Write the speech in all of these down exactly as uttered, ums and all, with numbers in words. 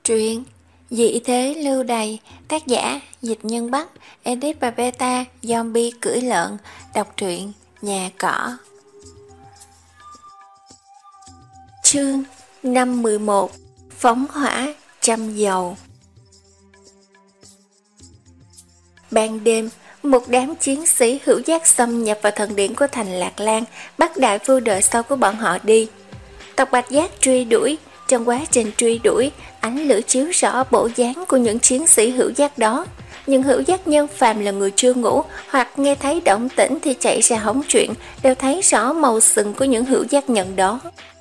Truyện Dị thế lưu đày, tác giả Dịch Nhân Bắc, edit và beta Zombie cưỡi lợn. Đọc truyện Nhà Cỏ. Chương năm mười một. Phóng hỏa trăm dầu. Ban đêm, một đám chiến sĩ hữu giác xâm nhập vào thần điện của thành Lạc Lan, bắt đại vua đời sau của bọn họ đi. Tộc Bạch Giác truy đuổi. Trong quá trình truy đuổi, ánh lửa chiếu rõ bộ dáng của những chiến sĩ hữu giác đó. Những hữu giác nhân phàm là người chưa ngủ hoặc nghe thấy động tĩnh thì chạy ra hóng chuyện, đều thấy rõ màu sừng của những hữu giác nhân đó.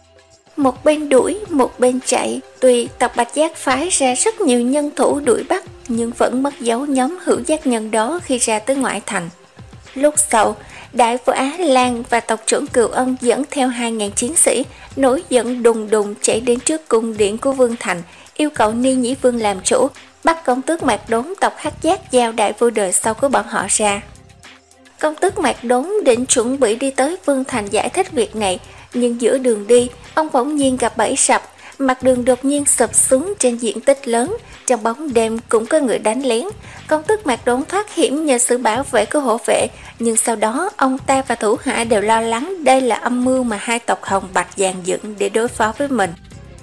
Một bên đuổi, một bên chạy. Tuy tộc Bạch Giác phái ra rất nhiều nhân thủ đuổi bắt, nhưng vẫn mất dấu nhóm hữu giác nhân đó khi ra tới ngoại thành. Lúc sau, đại vua Á Lan và tộc trưởng Cừu Ân dẫn theo hai nghìn chiến sĩ, nổi giận đùng đùng chạy đến trước cung điện của Vương Thành, yêu cầu Ni Nhĩ Vương làm chủ, bắt công tước Mạc Đốn tộc Hắc Giác giao đại vua đời sau của bọn họ ra. Công tước Mạc Đốn định chuẩn bị đi tới Vương Thành giải thích việc này, nhưng giữa đường đi, ông bỗng nhiên gặp bẫy sập, mặt đường đột nhiên sụp xuống trên diện tích lớn, trong bóng đêm cũng có người đánh lén. Công tước Mạc Đốn thoát hiểm nhờ sự bảo vệ của hộ vệ, nhưng sau đó ông ta và thủ hạ đều lo lắng đây là âm mưu mà hai tộc Hồng Bạch dàn dựng để đối phó với mình.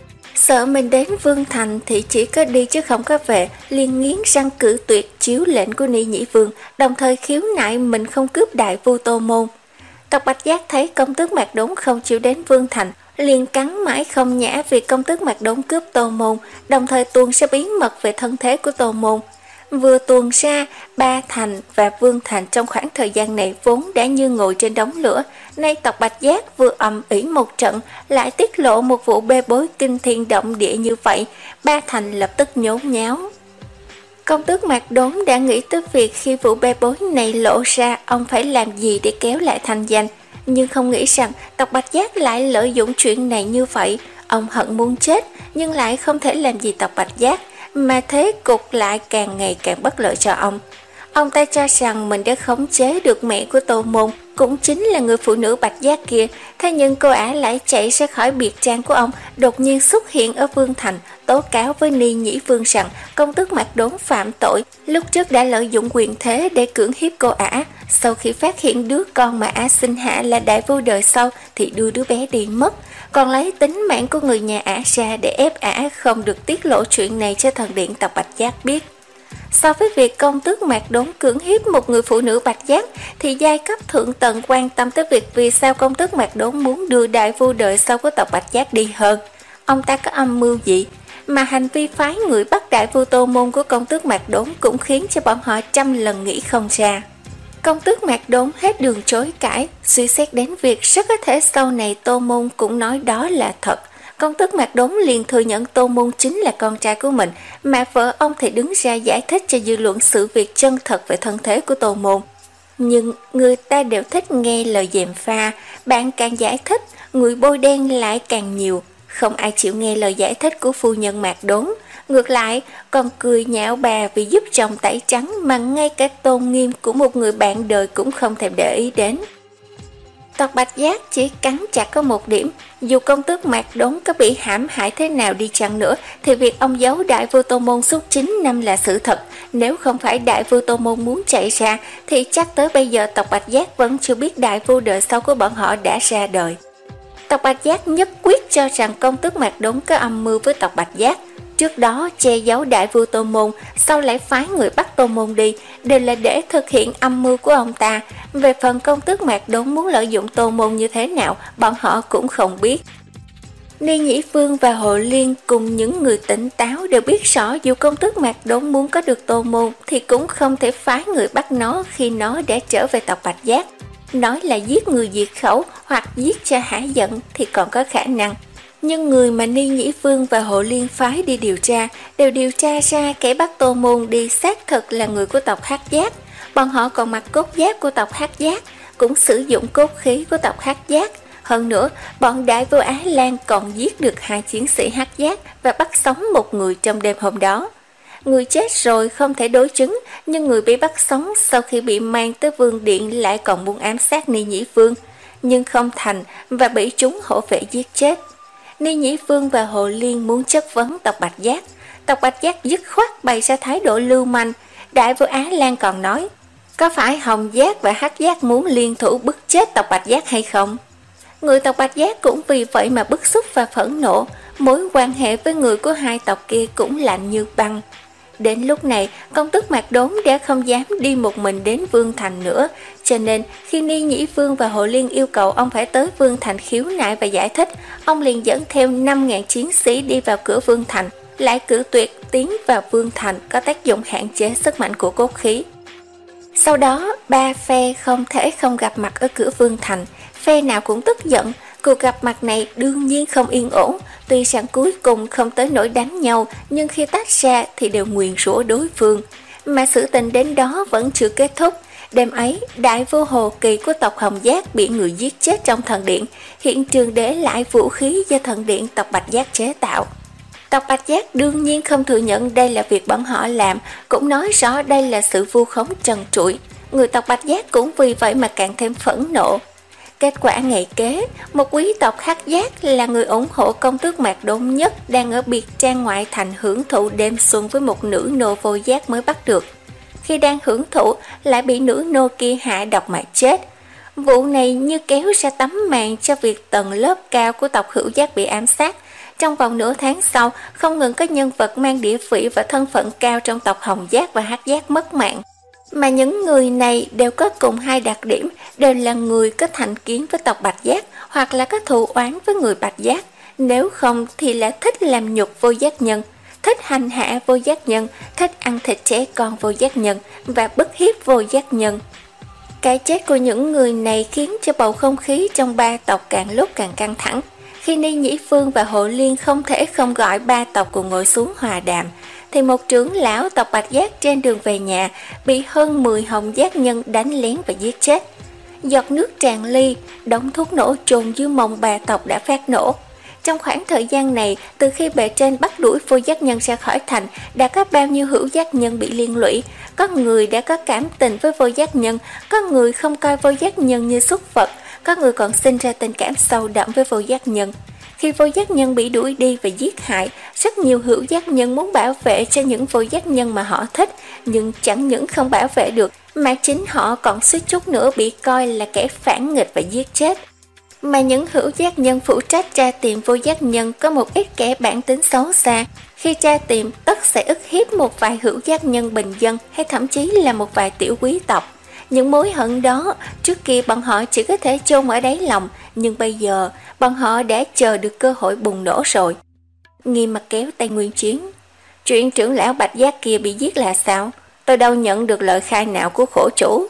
Sợ mình đến Vương Thành thì chỉ có đi chứ không có về, liền nghiến răng cự tuyệt chiếu lệnh của Ni Nhĩ Vương, đồng thời khiếu nại mình không cướp đại vua Tô Môn. Tộc Bạch Giác thấy công tước Mạc Đốn không chịu đến Vương Thành, liền cắn mãi không nhã việc công tước Mạc Đốn cướp Tô Môn, đồng thời tuôn ra bí mật về thân thế của Tô Môn. Vừa tuôn ra, Ba Thành và Vương Thành trong khoảng thời gian này vốn đã như ngồi trên đống lửa, nay tộc Bạch Giác vừa ầm ĩ một trận, lại tiết lộ một vụ bê bối kinh thiên động địa như vậy, Ba Thành lập tức nhốn nháo. Công tước Mạc Đốn đã nghĩ tới việc khi vụ bê bối này lộ ra, ông phải làm gì để kéo lại thanh danh, nhưng không nghĩ rằng tộc Bạch Giác lại lợi dụng chuyện này như vậy. Ông hận muốn chết, nhưng lại không thể làm gì tộc Bạch Giác, mà thế cục lại càng ngày càng bất lợi cho ông. Ông ta cho rằng mình đã khống chế được mẹ của Tô Môn, cũng chính là người phụ nữ Bạch Giác kia. Thế nhưng cô ả lại chạy ra khỏi biệt trang của ông, đột nhiên xuất hiện ở Vương Thành, tố cáo với Ni Nhĩ Vương rằng công tước Mạc Đốn phạm tội, lúc trước đã lợi dụng quyền thế để cưỡng hiếp cô ả. Sau khi phát hiện đứa con mà ả sinh hạ là đại vua đời sau thì đưa đứa bé đi mất, còn lấy tính mạng của người nhà ả ra để ép ả không được tiết lộ chuyện này cho thần điện tộc Bạch Giác biết. So với việc công tước Mạc Đốn cưỡng hiếp một người phụ nữ Bạch Giác, thì giai cấp thượng tầng quan tâm tới việc vì sao công tước Mạc Đốn muốn đưa đại vua đời sau của tộc Bạch Giác đi hơn. Ông ta có âm mưu gì? Mà hành vi phái người bắt đại vua Tô Môn của công tước Mạc Đốn cũng khiến cho bọn họ trăm lần nghĩ không ra. Công tước Mạc Đốn hết đường chối cãi, suy xét đến việc rất có thể sau này Tô Môn cũng nói đó là thật. Công tước Mạc Đốn liền thừa nhận Tô Môn chính là con trai của mình, mà vợ ông thì đứng ra giải thích cho dư luận sự việc chân thật về thân thế của Tô Môn. Nhưng người ta đều thích nghe lời gièm pha, bạn càng giải thích, người bôi đen lại càng nhiều. Không ai chịu nghe lời giải thích của phu nhân Mạc Đốn. Ngược lại, còn cười nhạo bà vì giúp chồng tẩy trắng mà ngay cả tôn nghiêm của một người bạn đời cũng không thèm để ý đến. Tộc Bạch Giác chỉ cắn chặt có một điểm, dù công tước Mạc Đốn có bị hãm hại thế nào đi chăng nữa thì việc ông giấu đại vua Tô Môn suốt chín năm là sự thật. Nếu không phải đại vua Tô Môn muốn chạy ra thì chắc tới bây giờ tộc Bạch Giác vẫn chưa biết đại vua đời sau của bọn họ đã ra đời. Tộc Bạch Giác nhất quyết cho rằng công tước Mạc Đốn có âm mưu với tộc Bạch Giác. Trước đó che giấu đại vua Tô Môn, sau lại phái người bắt Tô Môn đi, đều là để thực hiện âm mưu của ông ta. Về phần công tước Mạc Đốn muốn lợi dụng Tô Môn như thế nào, bọn họ cũng không biết. Ni Nhĩ Vương và Hồ Liên cùng những người tỉnh táo đều biết rõ dù công tước Mạc Đốn muốn có được Tô Môn thì cũng không thể phái người bắt nó khi nó đã trở về tộc Bạch Giác. Nói là giết người diệt khẩu hoặc giết cho hả giận thì còn có khả năng. Nhưng người mà Ni Nhĩ Vương và Hộ Liên phái đi điều tra đều điều tra ra kẻ bắt Tô Môn đi xác thực là người của tộc Hắc Giác. Bọn họ còn mặc cốt giáp của tộc Hắc Giác, cũng sử dụng cốt khí của tộc Hắc Giác. Hơn nữa, bọn đại vua Á Lan còn giết được hai chiến sĩ Hắc Giác và bắt sống một người trong đêm hôm đó. Người chết rồi không thể đối chứng, nhưng người bị bắt sống sau khi bị mang tới vương điện lại còn muốn ám sát Ni Nhĩ Vương, nhưng không thành và bị chúng hổ vệ giết chết. Ni Nhĩ Vương và Hồ Liên muốn chất vấn tộc Bạch Giác. Tộc Bạch Giác dứt khoát bày ra thái độ lưu manh. Đại vua Á Lan còn nói, có phải Hồng Giác và Hắc Giác muốn liên thủ bức chết tộc Bạch Giác hay không? Người tộc Bạch Giác cũng vì vậy mà bức xúc và phẫn nộ, mối quan hệ với người của hai tộc kia cũng lạnh như băng. Đến lúc này, công tước Mạc Đốn đã không dám đi một mình đến Vương Thành nữa, cho nên khi Ni Nhĩ Vương và Hồ Liên yêu cầu ông phải tới Vương Thành khiếu nại và giải thích, ông liền dẫn theo năm nghìn chiến sĩ đi vào cửa Vương Thành, lại cử tuyệt tiến vào Vương Thành có tác dụng hạn chế sức mạnh của cốt khí. Sau đó, ba phe không thể không gặp mặt ở cửa Vương Thành, phe nào cũng tức giận. Cuộc gặp mặt này đương nhiên không yên ổn, tuy rằng cuối cùng không tới nỗi đánh nhau, nhưng khi tách ra thì đều nguyền rủa đối phương. Mà sự tình đến đó vẫn chưa kết thúc. Đêm ấy, đại vua Hồ Kỳ của tộc Hồng Giác bị người giết chết trong thần điện, hiện trường để lại vũ khí do thần điện tộc Bạch Giác chế tạo. Tộc Bạch Giác đương nhiên không thừa nhận đây là việc bọn họ làm, cũng nói rõ đây là sự vu khống trần trụi. Người tộc Bạch Giác cũng vì vậy mà càng thêm phẫn nộ. Kết quả ngày kế, một quý tộc Hắc Giác là người ủng hộ công tước Mạc Đốn nhất đang ở biệt trang ngoại thành hưởng thụ đêm xuân với một nữ nô vô giác mới bắt được. Khi đang hưởng thụ lại bị nữ nô kia hạ độc mà chết. Vụ này như kéo ra tấm màn cho việc tầng lớp cao của tộc Hữu Giác bị ám sát. Trong vòng nửa tháng sau, không ngừng có nhân vật mang địa vị và thân phận cao trong tộc Hồng Giác và Hắc Giác mất mạng. Mà những người này đều có cùng hai đặc điểm, đều là người có thành kiến với tộc Bạch Giác hoặc là có thù oán với người Bạch Giác, nếu không thì là thích làm nhục vô giác nhân, thích hành hạ vô giác nhân, thích ăn thịt trẻ con vô giác nhân và bức hiếp vô giác nhân. Cái chết của những người này khiến cho bầu không khí trong ba tộc càng lúc càng căng thẳng. Khi Ni Nhĩ Phương và Hộ Liên không thể không gọi ba tộc cùng ngồi xuống hòa đàm, thì một trưởng lão tộc Bạch Giác trên đường về nhà bị hơn mười Hồng Giác nhân đánh lén và giết chết. Giọt nước tràn ly, đống thuốc nổ trồn dưới mông bà tộc đã phát nổ. Trong khoảng thời gian này, từ khi bề trên bắt đuổi vô giác nhân ra khỏi thành, đã có bao nhiêu hữu giác nhân bị liên lụy. Có người đã có cảm tình với vô giác nhân, có người không coi vô giác nhân như súc vật, có người còn sinh ra tình cảm sâu đậm với vô giác nhân. Khi vô giác nhân bị đuổi đi và giết hại, rất nhiều hữu giác nhân muốn bảo vệ cho những vô giác nhân mà họ thích, nhưng chẳng những không bảo vệ được, mà chính họ còn suýt chút nữa bị coi là kẻ phản nghịch và giết chết. Mà những hữu giác nhân phụ trách tra tìm vô giác nhân có một ít kẻ bản tính xấu xa, khi tra tìm tất sẽ ức hiếp một vài hữu giác nhân bình dân hay thậm chí là một vài tiểu quý tộc. Những mối hận đó, trước kia bọn họ chỉ có thể chôn ở đáy lòng, nhưng bây giờ bọn họ đã chờ được cơ hội bùng nổ rồi. Nghiêm mặt kéo tay Nguyên Chiến. Chuyện trưởng lão Bạch Giác kia bị giết là sao? Tôi đâu nhận được lời khai nào của khổ chủ.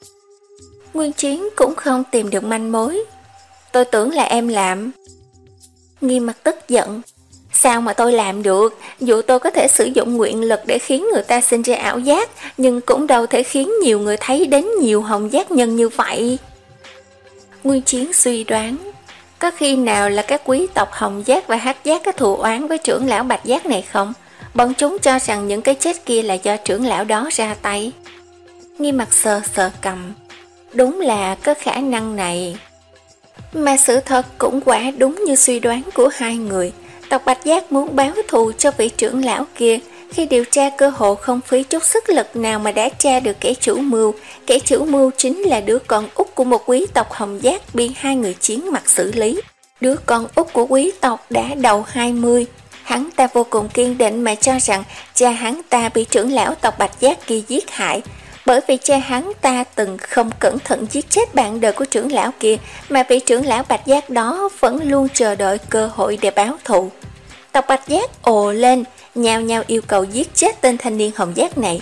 Nguyên Chiến cũng không tìm được manh mối. Tôi tưởng là em làm. Nghiêm mặt tức giận. Sao mà tôi làm được? Dù tôi có thể sử dụng nguyện lực để khiến người ta sinh ra ảo giác, nhưng cũng đâu thể khiến nhiều người thấy đến nhiều Hồng Giác nhân như vậy. Nguyên Chiến suy đoán, có khi nào là các quý tộc Hồng Giác và Hắc Giác có thù oán với trưởng lão Bạch Giác này không? Bọn chúng cho rằng những cái chết kia là do trưởng lão đó ra tay. Nghiêm mặt sờ sờ cầm. Đúng là có khả năng này. Mà sự thật cũng quả đúng như suy đoán của hai người. Tộc Bạch Giác muốn báo thù cho vị trưởng lão kia. Khi điều tra cơ hội không phí chút sức lực nào mà đã tra được kẻ chủ mưu. Kẻ chủ mưu chính là đứa con út của một quý tộc Hồng Giác bị hai người chiến mặt xử lý. Đứa con út của quý tộc đã đầu hai mươi. Hắn ta vô cùng kiên định mà cho rằng cha hắn ta bị trưởng lão tộc Bạch Giác kia giết hại. Bởi vì cha hắn ta từng không cẩn thận giết chết bạn đời của trưởng lão kia, mà vị trưởng lão Bạch Giác đó vẫn luôn chờ đợi cơ hội để báo thù. Tộc Bạch Giác ồ lên, nhao nhao yêu cầu giết chết tên thanh niên Hồng Giác này.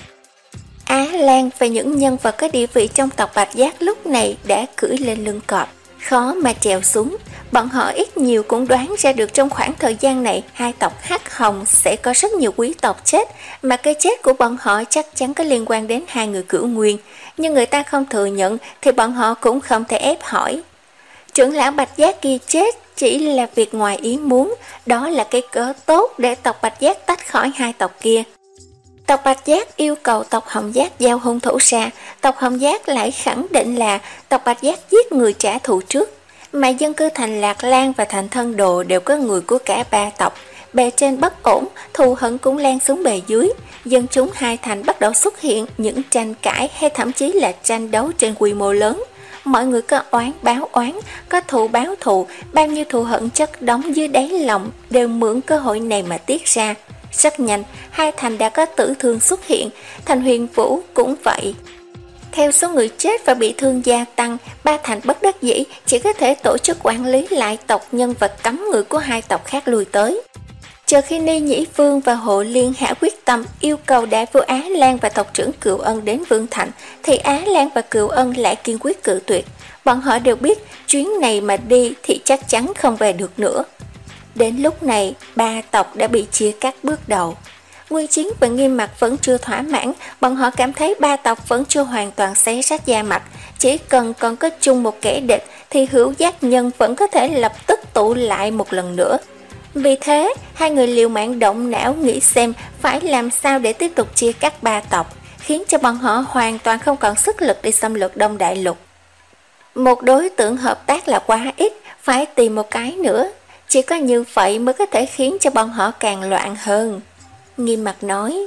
Á Lan và những nhân vật có địa vị trong tộc Bạch Giác lúc này đã cưỡi lên lưng cọp, khó mà trèo xuống. Bọn họ ít nhiều cũng đoán ra được trong khoảng thời gian này hai tộc Hắc Hồng sẽ có rất nhiều quý tộc chết, mà cái chết của bọn họ chắc chắn có liên quan đến hai người Cửu Nguyên. Nhưng người ta không thừa nhận thì bọn họ cũng không thể ép hỏi. Trưởng lão Bạch Giác kia chết chỉ là việc ngoài ý muốn, đó là cái cớ tốt để tộc Bạch Giác tách khỏi hai tộc kia. Tộc Bạch Giác yêu cầu tộc Hồng Giác giao hung thủ ra, tộc Hồng Giác lại khẳng định là tộc Bạch Giác giết người trả thù trước. Mà dân cư thành Lạc Lan và thành Thân Đồ đều có người của cả ba tộc. bề trên bất ổn, thù hận cũng lan xuống bề dưới. Dân chúng hai thành bắt đầu xuất hiện những tranh cãi hay thậm chí là tranh đấu trên quy mô lớn. Mọi người có oán báo oán, có thù báo thù, bao nhiêu thù hận chất đóng dưới đáy lòng đều mượn cơ hội này mà tiết ra. Rất nhanh, hai thành đã có tử thương xuất hiện, thành Huyền Vũ cũng vậy. Theo số người chết và bị thương gia tăng, ba thành bất đắc dĩ chỉ có thể tổ chức quản lý lại tộc nhân và cấm người của hai tộc khác lui tới. Chờ khi Ni Nhĩ Vương và Hộ Liên hạ quyết tâm yêu cầu đại vua Á Lan và tộc trưởng Cựu Ân đến Vương Thành, thì Á Lan và Cựu Ân lại kiên quyết cự tuyệt. Bọn họ đều biết chuyến này mà đi thì chắc chắn không về được nữa. Đến lúc này, ba tộc đã bị chia cắt bước đầu. Nguyên Chiến và Nghiêm Mặc vẫn chưa thỏa mãn, bọn họ cảm thấy ba tộc vẫn chưa hoàn toàn xé rách da mặt. Chỉ cần còn có chung một kẻ địch thì Hữu Giác Nhân vẫn có thể lập tức tụ lại một lần nữa. Vì thế, hai người liều mạng động não nghĩ xem phải làm sao để tiếp tục chia cắt ba tộc, khiến cho bọn họ hoàn toàn không còn sức lực để xâm lược Đông Đại Lục. Một đối tượng hợp tác là quá ít, phải tìm một cái nữa. Chỉ có như vậy mới có thể khiến cho bọn họ càng loạn hơn. Nghiêm Mặc nói.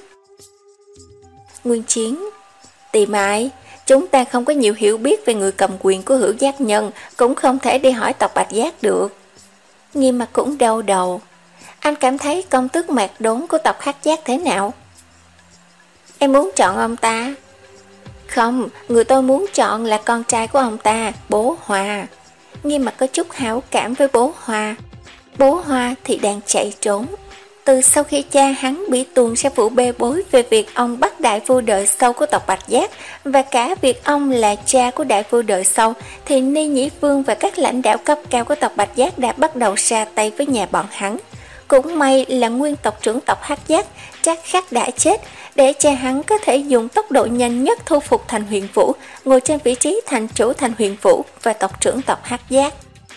Nguyên Chiến: Tìm ai? Chúng ta không có nhiều hiểu biết về người cầm quyền của Hữu Giác Nhân, cũng không thể đi hỏi tộc Bạch Giác được. Nghiêm Mặc cũng đau đầu. Anh cảm thấy công tước Mạc Đốn của tộc Hắc Giác thế nào? Em muốn chọn ông ta. Không, người tôi muốn chọn là con trai của ông ta, Bố Hòa. Nghiêm Mặc có chút hảo cảm với Bố Hòa. Bố Hòa thì đang chạy trốn. Từ sau khi cha hắn bị tuồn ra vụ bê bối về việc ông bắt đại vua đời sau của tộc Bạch Giác và cả việc ông là cha của đại vua đời sau, thì Ni Nhĩ Vương và các lãnh đạo cấp cao của tộc Bạch Giác đã bắt đầu ra tay với nhà bọn hắn. Cũng may là nguyên tộc trưởng tộc Hắc Giác Trác Khắc đã chết, để cha hắn có thể dùng tốc độ nhanh nhất thu phục thành Huyền Vũ, ngồi trên vị trí thành chủ thành Huyền Vũ và tộc trưởng tộc Hắc Giác.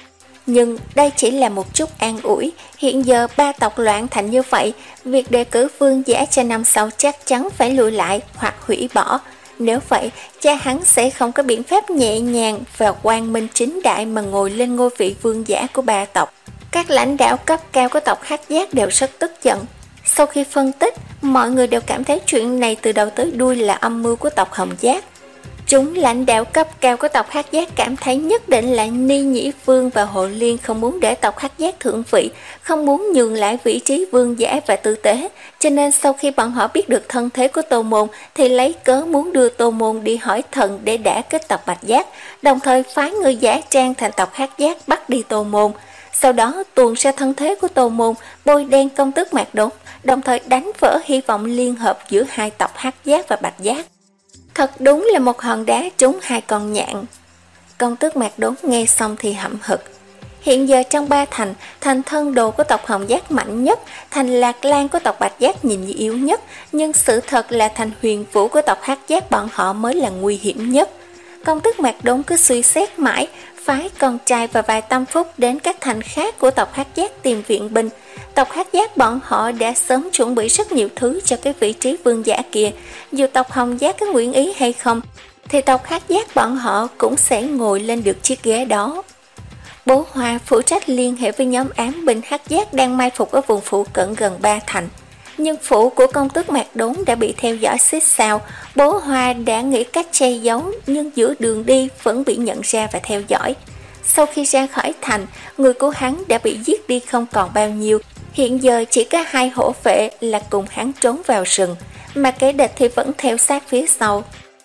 Nhưng đây chỉ là một chút an ủi. Hiện giờ ba tộc loạn thành như vậy, việc đề cử vương giả cho năm sau chắc chắn phải lùi lại hoặc hủy bỏ. Nếu vậy, cha hắn sẽ không có biện pháp nhẹ nhàng và quang minh chính đại mà ngồi lên ngôi vị vương giả của ba tộc. Các lãnh đạo cấp cao của tộc Hắc Giác đều rất tức giận. Sau khi phân tích, mọi người đều cảm thấy chuyện này từ đầu tới đuôi là âm mưu của tộc Hồng Giác. Chúng lãnh đạo cấp cao của tộc Hắc Giác cảm thấy nhất định là Ni Nhĩ Vương và Hộ Liên không muốn để tộc Hắc Giác thượng vị, không muốn nhường lại vị trí vương giả và tư tế, cho nên sau khi bọn họ biết được thân thế của Tô Môn thì lấy cớ muốn đưa Tô Môn đi hỏi thần để đả kích tộc Bạch Giác, đồng thời phái người giả trang thành tộc Hắc Giác bắt đi Tô Môn. Sau đó tuồn ra thân thế của Tô Môn, bôi đen công tước Mạc Đốn, đồng thời đánh vỡ hy vọng liên hợp giữa hai tộc Hắc Giác và Bạch Giác. Thật đúng là một hòn đá trúng hai con nhạn. Công tước Mạc Đốn nghe xong thì hậm hực. Hiện giờ trong ba thành, thành thân đồ của tộc Hồng Giác mạnh nhất, thành Lạc Lan của tộc Bạch Giác nhìn như yếu nhất, nhưng sự thật là thành Huyền Vũ của tộc Hắc Giác bọn họ mới là nguy hiểm nhất. Công tước Mạc Đốn cứ suy xét mãi, phái con trai và vài tâm phúc đến các thành khác của tộc Hắc Giác tìm viện binh. Tộc Hắc Giác bọn họ đã sớm chuẩn bị rất nhiều thứ cho cái vị trí vương giả kia. Dù tộc Hồng Giác có nguyện ý hay không, thì tộc Hắc Giác bọn họ cũng sẽ ngồi lên được chiếc ghế đó. Bố Hoa phụ trách liên hệ với nhóm ám binh Hắc Giác đang mai phục ở vùng phụ cận gần ba thành. Nhưng phủ của công tước Mạc Đốn đã bị theo dõi xích sao. Bố Hoa đã nghĩ cách che giấu, nhưng giữa đường đi vẫn bị nhận ra và theo dõi. Sau khi ra khỏi thành, người của hắn đã bị giết đi không còn bao nhiêu. Hiện giờ chỉ có hai hổ vệ là cùng hắn trốn vào rừng, mà kẻ địch thì vẫn theo sát phía sau.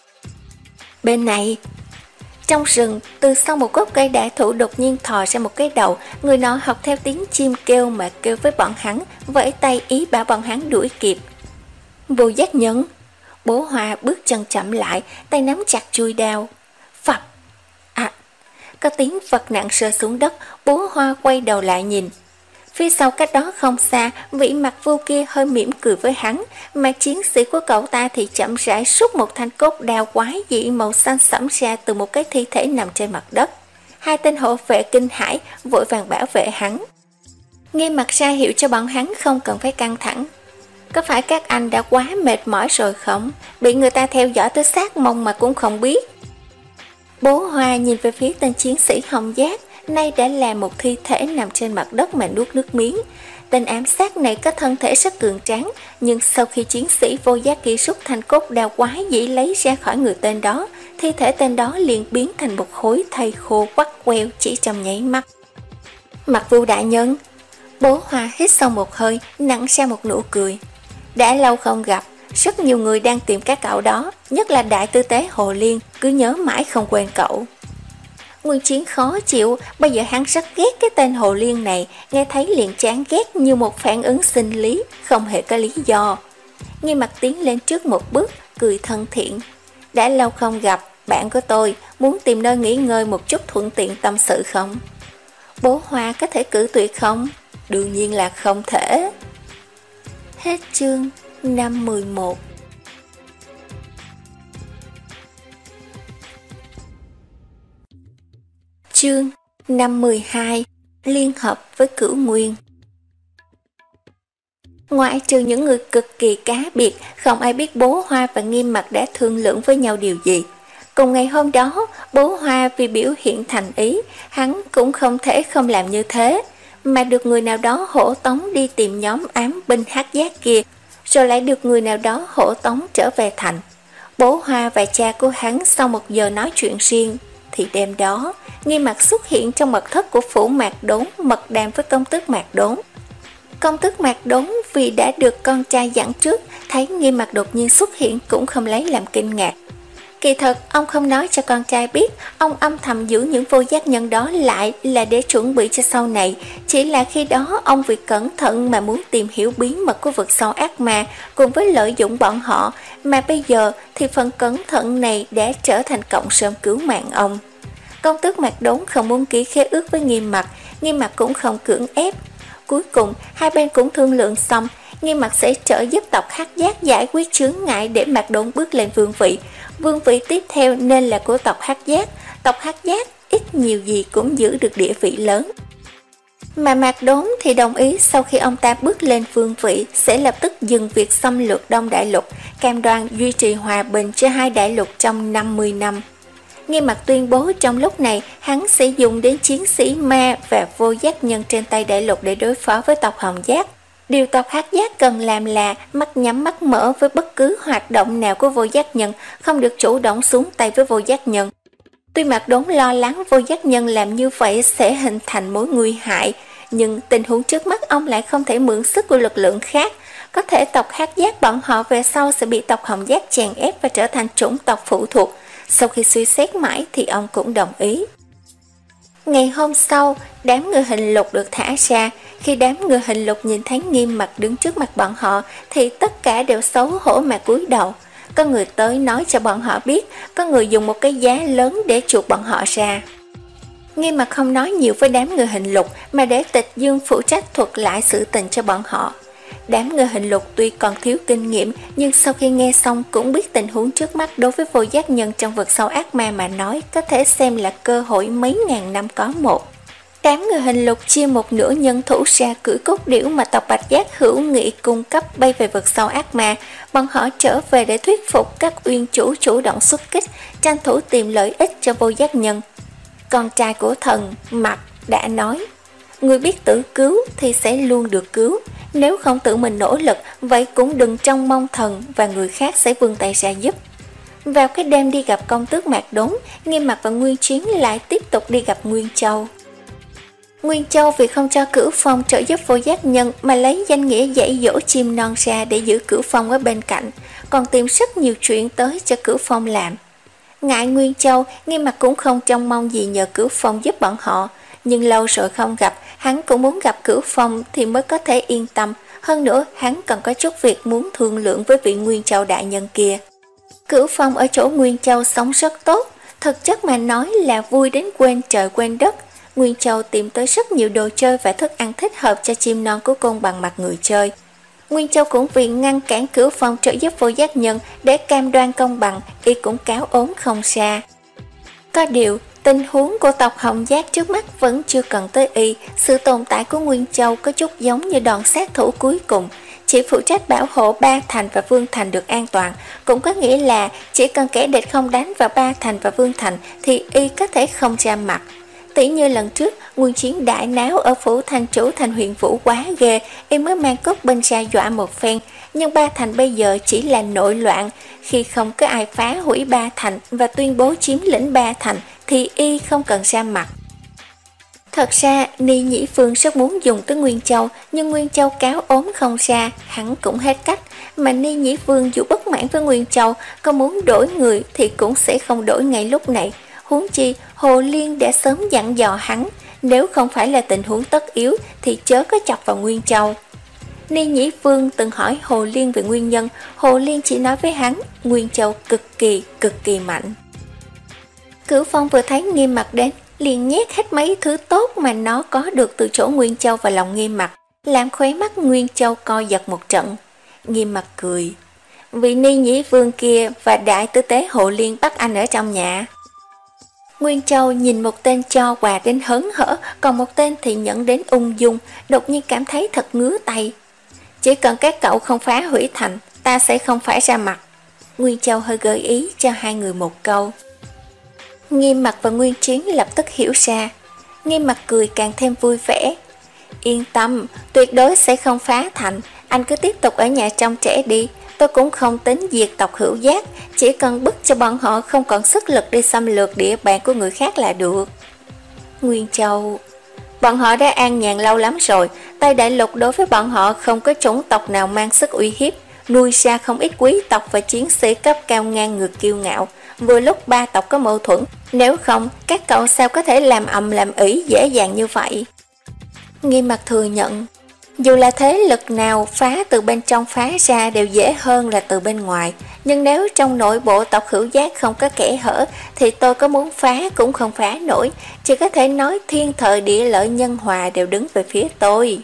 Bên này, trong rừng, từ sau một gốc cây đại thụ đột nhiên thò ra một cái đầu. Người nọ học theo tiếng chim kêu mà kêu với bọn hắn, vẫy tay ý bảo bọn hắn đuổi kịp. Vô Giác Nhân. Bố Hoa bước chân chậm lại, tay nắm chặt chuôi đao. Phập. À, có tiếng vật nặng rơi xuống đất. Bố Hoa quay đầu lại nhìn. Phía sau cách đó không xa, vị mặt vô kia hơi mỉm cười với hắn, mà chiến sĩ của cậu ta thì chậm rãi rút một thanh cốt đao quái dị màu xanh sẫm ra từ một cái thi thể nằm trên mặt đất. Hai tên hộ vệ kinh hãi vội vàng bảo vệ hắn. Nghiêm Mặc ra hiệu cho bọn hắn không cần phải căng thẳng. Có phải các anh đã quá mệt mỏi rồi không? Bị người ta theo dõi tới sát mông mà cũng không biết. Bố Hoa nhìn về phía tên chiến sĩ Hồng Giác, nay đã là một thi thể nằm trên mặt đất mà nuốt nước miếng. Tên ám sát này có thân thể rất cường tráng, nhưng sau khi chiến sĩ vô giác kia rút thanh cốt đao quái dĩ lấy ra khỏi người tên đó, thi thể tên đó liền biến thành một khối thây khô quắt queo chỉ trong nháy mắt. Mặc Vũ đại nhân, Bố Hoa hít sâu một hơi, nặn ra một nụ cười. Đã lâu không gặp, rất nhiều người đang tìm các cậu đó, nhất là đại tư tế Hồ Liên, cứ nhớ mãi không quên cậu. Nguyên Chiến khó chịu, bây giờ hắn rất ghét cái tên Hồ Liên này, nghe thấy liền chán ghét như một phản ứng sinh lý, không hề có lý do. Nghiêm Mặt tiến lên trước một bước, cười thân thiện. Đã lâu không gặp, bạn của tôi muốn tìm nơi nghỉ ngơi một chút thuận tiện tâm sự không? Bố Hoa có thể cử tuyệt không? Đương nhiên là không thể. Hết chương năm mười một. Chương năm mười hai. Liên hợp với Cửu Nguyên. Ngoại trừ những người cực kỳ cá biệt, không ai biết Bố Hoa và Nghiêm Mặt đã thương lượng với nhau điều gì. Cùng ngày hôm đó, Bố Hoa vì biểu hiện thành ý, hắn cũng không thể không làm như thế, mà được người nào đó hộ tống đi tìm nhóm ám binh hắc giác kia, rồi lại được người nào đó hộ tống trở về thành. Bố Hoa và cha của hắn sau một giờ nói chuyện riêng, thì đêm đó, Nghiêm Mặt xuất hiện trong mật thất của phủ Mạc Đốn mật đàm với công tước Mạc Đốn. Công tước Mạc Đốn vì đã được con trai dặn trước, thấy Nghiêm Mặt đột nhiên xuất hiện cũng không lấy làm kinh ngạc. Kỳ thật, ông không nói cho con trai biết, ông âm thầm giữ những vô giác nhân đó lại là để chuẩn bị cho sau này. Chỉ là khi đó ông vì cẩn thận mà muốn tìm hiểu bí mật của vực sâu ác ma cùng với lợi dụng bọn họ, mà bây giờ thì phần cẩn thận này đã trở thành cộng sớm cứu mạng ông. Công tước Mạc Đốn không muốn ký khế ước với Nghiêm Mặt, Nghiêm Mặt cũng không cưỡng ép. Cuối cùng, hai bên cũng thương lượng xong, Nghiêm Mặt sẽ trợ giúp tộc Hắc Giác giải quyết chướng ngại để Mạc Đốn bước lên vương vị. Vương vị tiếp theo nên là của tộc Hắc Giác, tộc Hắc Giác ít nhiều gì cũng giữ được địa vị lớn. Mà Mạc Đốn thì đồng ý sau khi ông ta bước lên vương vị sẽ lập tức dừng việc xâm lược Đông Đại Lục, cam đoan duy trì hòa bình cho hai đại lục trong năm mươi năm. Nghiêm Mặt tuyên bố trong lúc này hắn sẽ dùng đến chiến sĩ ma và vô giác nhân trên tay đại lục để đối phó với tộc Hồng Giác. Điều tộc Hắc Giác cần làm là mắt nhắm mắt mở với bất cứ hoạt động nào của vô giác nhân, không được chủ động xuống tay với vô giác nhân. Tuy Mạc Đốn lo lắng vô giác nhân làm như vậy sẽ hình thành mối nguy hại, nhưng tình huống trước mắt ông lại không thể mượn sức của lực lượng khác. Có thể tộc Hắc Giác bọn họ về sau sẽ bị tộc Hồng Giác chèn ép và trở thành chủng tộc phụ thuộc. Sau khi suy xét mãi thì ông cũng đồng ý. Ngày hôm sau, đám người hình lục được thả ra. Khi đám người hình lục nhìn thấy Nghiêm Mặt đứng trước mặt bọn họ thì tất cả đều xấu hổ mà cúi đầu. Có người tới nói cho bọn họ biết, có người dùng một cái giá lớn để chuộc bọn họ ra. Nghiêm Mặt không nói nhiều với đám người hình lục mà để Tịch Dương phụ trách thuật lại sự tình cho bọn họ. Đám người hình lục tuy còn thiếu kinh nghiệm, nhưng sau khi nghe xong cũng biết tình huống trước mắt đối với vô giác nhân trong vực sâu ác ma mà nói có thể xem là cơ hội mấy ngàn năm có một. Đám người hình lục chia một nửa nhân thủ ra cưỡi cốt điểu mà tộc Bạch Giác hữu nghị cung cấp bay về vực sâu ác ma. Bọn họ trở về để thuyết phục các uyên chủ chủ động xuất kích, tranh thủ tìm lợi ích cho vô giác nhân. Con trai của thần Mặt đã nói, người biết tự cứu thì sẽ luôn được cứu. Nếu không tự mình nỗ lực, vậy cũng đừng trông mong thần và người khác sẽ vươn tay ra giúp. Vào cái đêm đi gặp công tước Mạc Đốn, Nghiêm Mặt và Nguyên Chiến lại tiếp tục đi gặp Nguyên Châu. Nguyên Châu vì không cho Cửu Phong trợ giúp vô giác nhân mà lấy danh nghĩa dạy dỗ chim non ra để giữ Cửu Phong ở bên cạnh, còn tìm rất nhiều chuyện tới cho Cửu Phong làm. Ngại Nguyên Châu, Nghiêm Mặt cũng không trông mong gì nhờ Cửu Phong giúp bọn họ, nhưng lâu rồi không gặp, hắn cũng muốn gặp Cửu Phong thì mới có thể yên tâm. Hơn nữa, hắn còn có chút việc muốn thương lượng với vị Nguyên Châu đại nhân kia. Cửu Phong ở chỗ Nguyên Châu sống rất tốt, thực chất mà nói là vui đến quên trời quên đất. Nguyên Châu tìm tới rất nhiều đồ chơi và thức ăn thích hợp cho chim non của côn bằng mặt người chơi. Nguyên Châu cũng vì ngăn cản Cửu Phong trợ giúp vô giác nhân để cam đoan công bằng, y cũng cáo ốm không xa. Có điều, tình huống của tộc Hồng Giác trước mắt vẫn chưa cần tới y. Sự tồn tại của Nguyên Châu có chút giống như đòn sát thủ cuối cùng, chỉ phụ trách bảo hộ Ba Thành và Vương Thành được an toàn, cũng có nghĩa là chỉ cần kẻ địch không đánh vào Ba Thành và Vương Thành thì y có thể không ra mặt. Tỉ như lần trước, Nguyên Chiến đại náo ở phủ thành chủ thành Huyền Vũ quá ghê, em mới mang cốt binh ra dọa một phen. Nhưng Ba Thành bây giờ chỉ là nội loạn, khi không có ai phá hủy Ba Thành và tuyên bố chiếm lĩnh Ba Thành thì y không cần ra mặt. Thật ra, Ni Nhĩ Phương rất muốn dùng tới Nguyên Châu, nhưng Nguyên Châu cáo ốm không ra, hắn cũng hết cách. Mà Ni Nhĩ Phương dù bất mãn với Nguyên Châu, có muốn đổi người thì cũng sẽ không đổi ngay lúc này. Huống chi, Hồ Liên đã sớm dặn dò hắn, nếu không phải là tình huống tất yếu thì chớ có chọc vào Nguyên Châu. Ni Nhĩ Phương từng hỏi Hồ Liên về nguyên nhân, Hồ Liên chỉ nói với hắn, Nguyên Châu cực kỳ, cực kỳ mạnh. Cửu Phong vừa thấy Nghiêm Mặc đến, liền nhét hết mấy thứ tốt mà nó có được từ chỗ Nguyên Châu vào lòng Nghiêm Mặc, làm khóe mắt Nguyên Châu co giật một trận. Nghiêm Mặc cười, vị Ni Nhĩ Vương kia và đại tư tế Hồ Liên bắt anh ở trong nhà. Nguyên Châu nhìn một tên cho quà đến hớn hở, còn một tên thì nhận đến ung dung, đột nhiên cảm thấy thật ngứa tay. Chỉ cần các cậu không phá hủy thành, ta sẽ không phải ra mặt. Nguyên Châu hơi gợi ý cho hai người một câu. Nghiêm Mặc và Nguyên Chiến lập tức hiểu ra. Nghiêm Mặc cười càng thêm vui vẻ. Yên tâm, tuyệt đối sẽ không phá thành, anh cứ tiếp tục ở nhà trông trẻ đi. Tôi cũng không tính diệt tộc Hữu Giác, chỉ cần bức cho bọn họ không còn sức lực đi xâm lược địa bàn của người khác là được. Nguyên Châu, bọn họ đã an nhàn lâu lắm rồi, Tây Đại Lục đối với bọn họ không có chủng tộc nào mang sức uy hiếp, nuôi ra không ít quý tộc và chiến sĩ cấp cao ngang ngược kiêu ngạo. Vừa lúc ba tộc có mâu thuẫn, nếu không các cậu sao có thể làm ầm làm ĩ dễ dàng như vậy. Nghiêm Mặc thừa nhận, dù là thế lực nào phá từ bên trong phá ra đều dễ hơn là từ bên ngoài, nhưng nếu trong nội bộ tộc Hữu Giác không có kẽ hở thì tôi có muốn phá cũng không phá nổi, chỉ có thể nói thiên thời địa lợi nhân hòa đều đứng về phía tôi.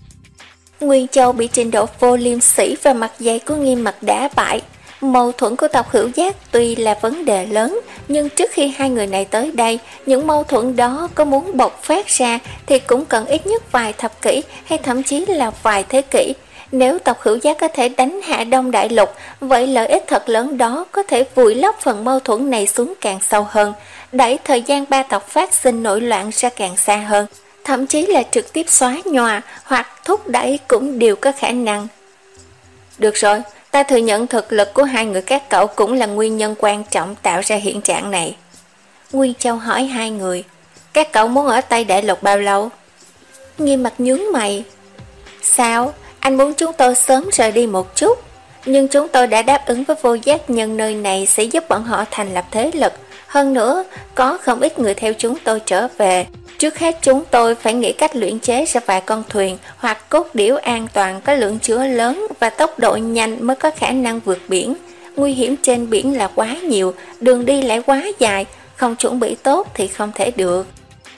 Nguyên Châu bị trình độ vô liêm sỉ và mặt dày của Nghiêm Mặc đả bại. Mâu thuẫn của tộc Hữu Giác tuy là vấn đề lớn, nhưng trước khi hai người này tới đây, những mâu thuẫn đó có muốn bộc phát ra thì cũng cần ít nhất vài thập kỷ hay thậm chí là vài thế kỷ. Nếu tộc Hữu Giác có thể đánh hạ Đông Đại Lục, vậy lợi ích thật lớn đó có thể vùi lấp phần mâu thuẫn này xuống càng sâu hơn, đẩy thời gian ba tộc phát sinh nổi loạn ra càng xa hơn, thậm chí là trực tiếp xóa nhòa hoặc thúc đẩy cũng đều có khả năng. Được rồi, ta thừa nhận thực lực của hai người các cậu cũng là nguyên nhân quan trọng tạo ra hiện trạng này. Nguyên Châu hỏi hai người, các cậu muốn ở Tây Đại Lục bao lâu? Nghiêm Mặc nhướng mày, sao? Anh muốn chúng tôi sớm rời đi một chút, nhưng chúng tôi đã đáp ứng với Vô Giác Nhân nơi này sẽ giúp bọn họ thành lập thế lực. Hơn nữa, có không ít người theo chúng tôi trở về. Trước hết chúng tôi phải nghĩ cách luyện chế ra vài con thuyền hoặc cốt điểu an toàn có lượng chứa lớn và tốc độ nhanh mới có khả năng vượt biển. Nguy hiểm trên biển là quá nhiều, đường đi lại quá dài, không chuẩn bị tốt thì không thể được.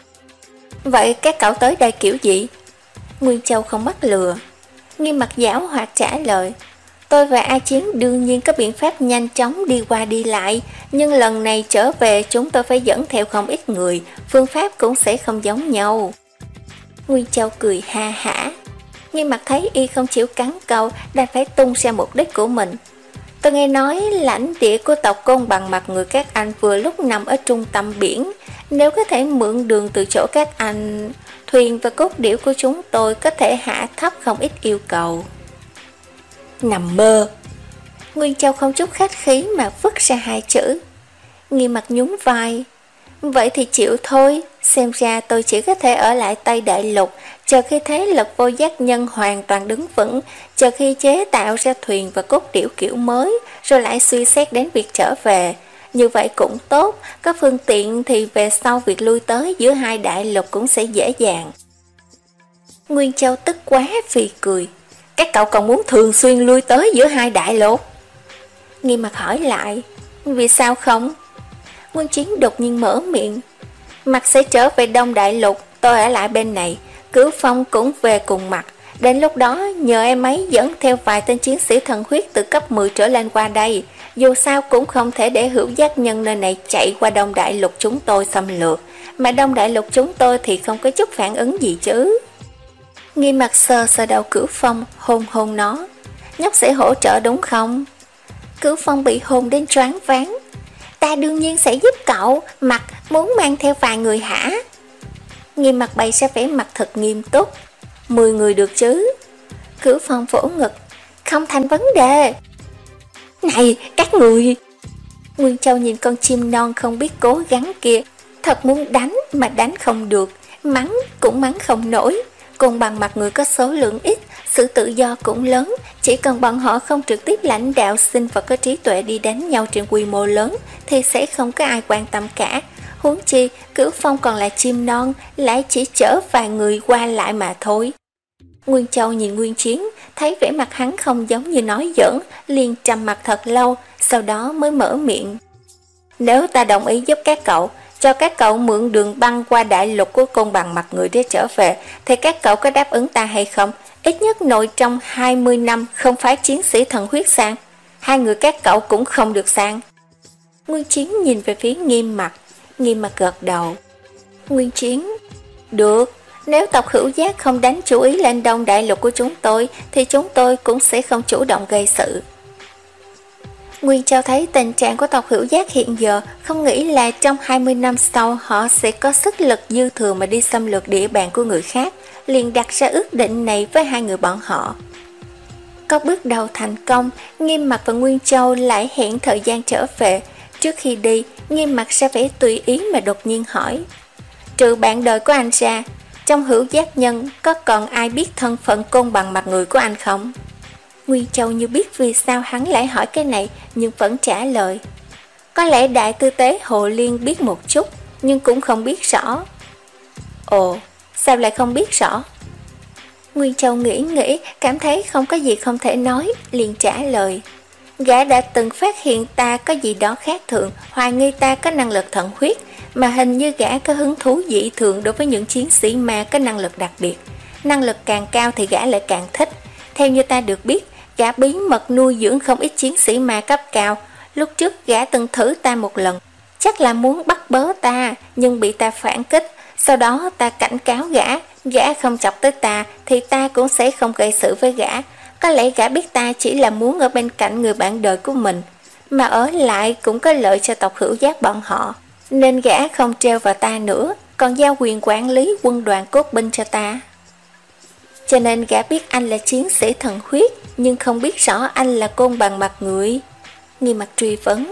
Vậy các cậu tới đây kiểu gì? Nguyên Châu không mắc lừa. Nghiêm Mặc giảo hoạt trả lời, tôi và A Chiến đương nhiên có biện pháp nhanh chóng đi qua đi lại, nhưng lần này trở về chúng tôi phải dẫn theo không ít người, phương pháp cũng sẽ không giống nhau. Nguyên Châu cười ha hả. Nghiêm Mặc thấy y không chịu cắn câu, đành phải tung ra mục đích của mình. Tôi nghe nói lãnh địa của tộc Côn Bằng Mặt người các anh vừa lúc nằm ở trung tâm biển, nếu có thể mượn đường từ chỗ các anh, thuyền và cốt điểu của chúng tôi có thể hạ thấp không ít yêu cầu. Nằm mơ. Nguyên Châu không chút khách khí mà vứt ra hai chữ. Nghiêm Mặc nhún vai, vậy thì chịu thôi, xem ra tôi chỉ có thể ở lại Tây Đại Lục, chờ khi thế lực Vô Giác Nhân hoàn toàn đứng vững, chờ khi chế tạo ra thuyền và cốt điểu kiểu mới, rồi lại suy xét đến việc trở về. Như vậy cũng tốt, có phương tiện thì về sau việc lui tới giữa hai đại lục cũng sẽ dễ dàng. Nguyên Châu tức quá phì cười, các cậu còn muốn thường xuyên lui tới giữa hai đại lục? Nghiêm Mặc hỏi lại, vì sao không? Nguyên Chiến đột nhiên mở miệng, Mặc sẽ trở về Đông Đại Lục, tôi ở lại bên này, Cửu Phong cũng về cùng Mặc. Đến lúc đó nhờ em ấy dẫn theo vài tên chiến sĩ thần huyết từ cấp mười trở lên qua đây. Dù sao cũng không thể để Hữu Giác Nhân nơi này chạy qua Đông Đại Lục chúng tôi xâm lược, mà Đông Đại Lục chúng tôi thì không có chút phản ứng gì chứ. Nghiêm Mặc sờ sờ đầu Cửu Phong, hôn hôn nó, nhóc sẽ hỗ trợ đúng không? Cửu Phong bị hôn đến choáng váng. Ta đương nhiên sẽ giúp cậu, Mặc muốn mang theo vài người hả? Nghiêm Mặc bày ra vẻ mặt thật nghiêm túc. Mười người được chứ? Cửu Phong vỗ ngực. Không thành vấn đề. Này, các người! Nguyên Châu nhìn con chim non không biết cố gắng kia, thật muốn đánh mà đánh không được, mắng cũng mắng không nổi. Côn bằng mặt người có số lượng ít, sự tự do cũng lớn, chỉ cần bọn họ không trực tiếp lãnh đạo sinh vật có trí tuệ đi đánh nhau trên quy mô lớn thì sẽ không có ai quan tâm cả. Huống chi, Cửu Phong còn là chim non, lại chỉ chở vài người qua lại mà thôi. Nguyên Châu nhìn Nguyên Chiến, thấy vẻ mặt hắn không giống như nói giỡn, liền trầm mặt thật lâu, sau đó mới mở miệng. Nếu ta đồng ý giúp các cậu, cho các cậu mượn đường băng qua đại lục của côn bằng mặt người để trở về, thì các cậu có đáp ứng ta hay không? Ít nhất nội trong hai mươi năm không phải chiến sĩ thần huyết sang. Hai người các cậu cũng không được sang. Nguyên Chiến nhìn về phía Nghiêm Mặc. Nghiêm Mặc gật đầu. Nguyên Chiến, được. Nếu tộc Hữu Giác không đánh chú ý lên đông đại lục của chúng tôi, thì chúng tôi cũng sẽ không chủ động gây sự. Nguyên Châu thấy tình trạng của tộc Hữu Giác hiện giờ, không nghĩ là trong hai mươi năm sau họ sẽ có sức lực dư thừa mà đi xâm lược địa bàn của người khác, liền đặt ra ước định này với hai người bọn họ. Có bước đầu thành công, Nghiêm Mặc và Nguyên Châu lại hẹn thời gian trở về. Trước khi đi, Nghiêm Mặc ra vẻ tùy ý mà đột nhiên hỏi. Trừ bạn đời của anh ra, trong Hữu Giác nhân có còn ai biết thân phận côn bằng mặt người của anh không? Nguyên Châu như biết vì sao hắn lại hỏi cái này, nhưng vẫn trả lời. Có lẽ đại tư tế Hồ Liên biết một chút, nhưng cũng không biết rõ. Ồ, sao lại không biết rõ? Nguyên Châu nghĩ nghĩ, cảm thấy không có gì không thể nói, liền trả lời. Gã đã từng phát hiện ta có gì đó khác thường, hoài nghi ta có năng lực thần huyết, mà hình như gã có hứng thú dị thường đối với những chiến sĩ ma có năng lực đặc biệt. Năng lực càng cao thì gã lại càng thích. Theo như ta được biết, gã bí mật nuôi dưỡng không ít chiến sĩ ma cấp cao. Lúc trước gã từng thử ta một lần, chắc là muốn bắt bớ ta, nhưng bị ta phản kích. Sau đó ta cảnh cáo gã, gã không chọc tới ta thì ta cũng sẽ không gây sự với gã. Có lẽ gã biết ta chỉ là muốn ở bên cạnh người bạn đời của mình, mà ở lại cũng có lợi cho tộc Hữu Giác bọn họ, nên gã không treo vào ta nữa, còn giao quyền quản lý quân đoàn cốt binh cho ta. Cho nên gã biết anh là chiến sĩ thần huyết, nhưng không biết rõ anh là côn bằng mặt người. Nghiêm Mặc truy vấn.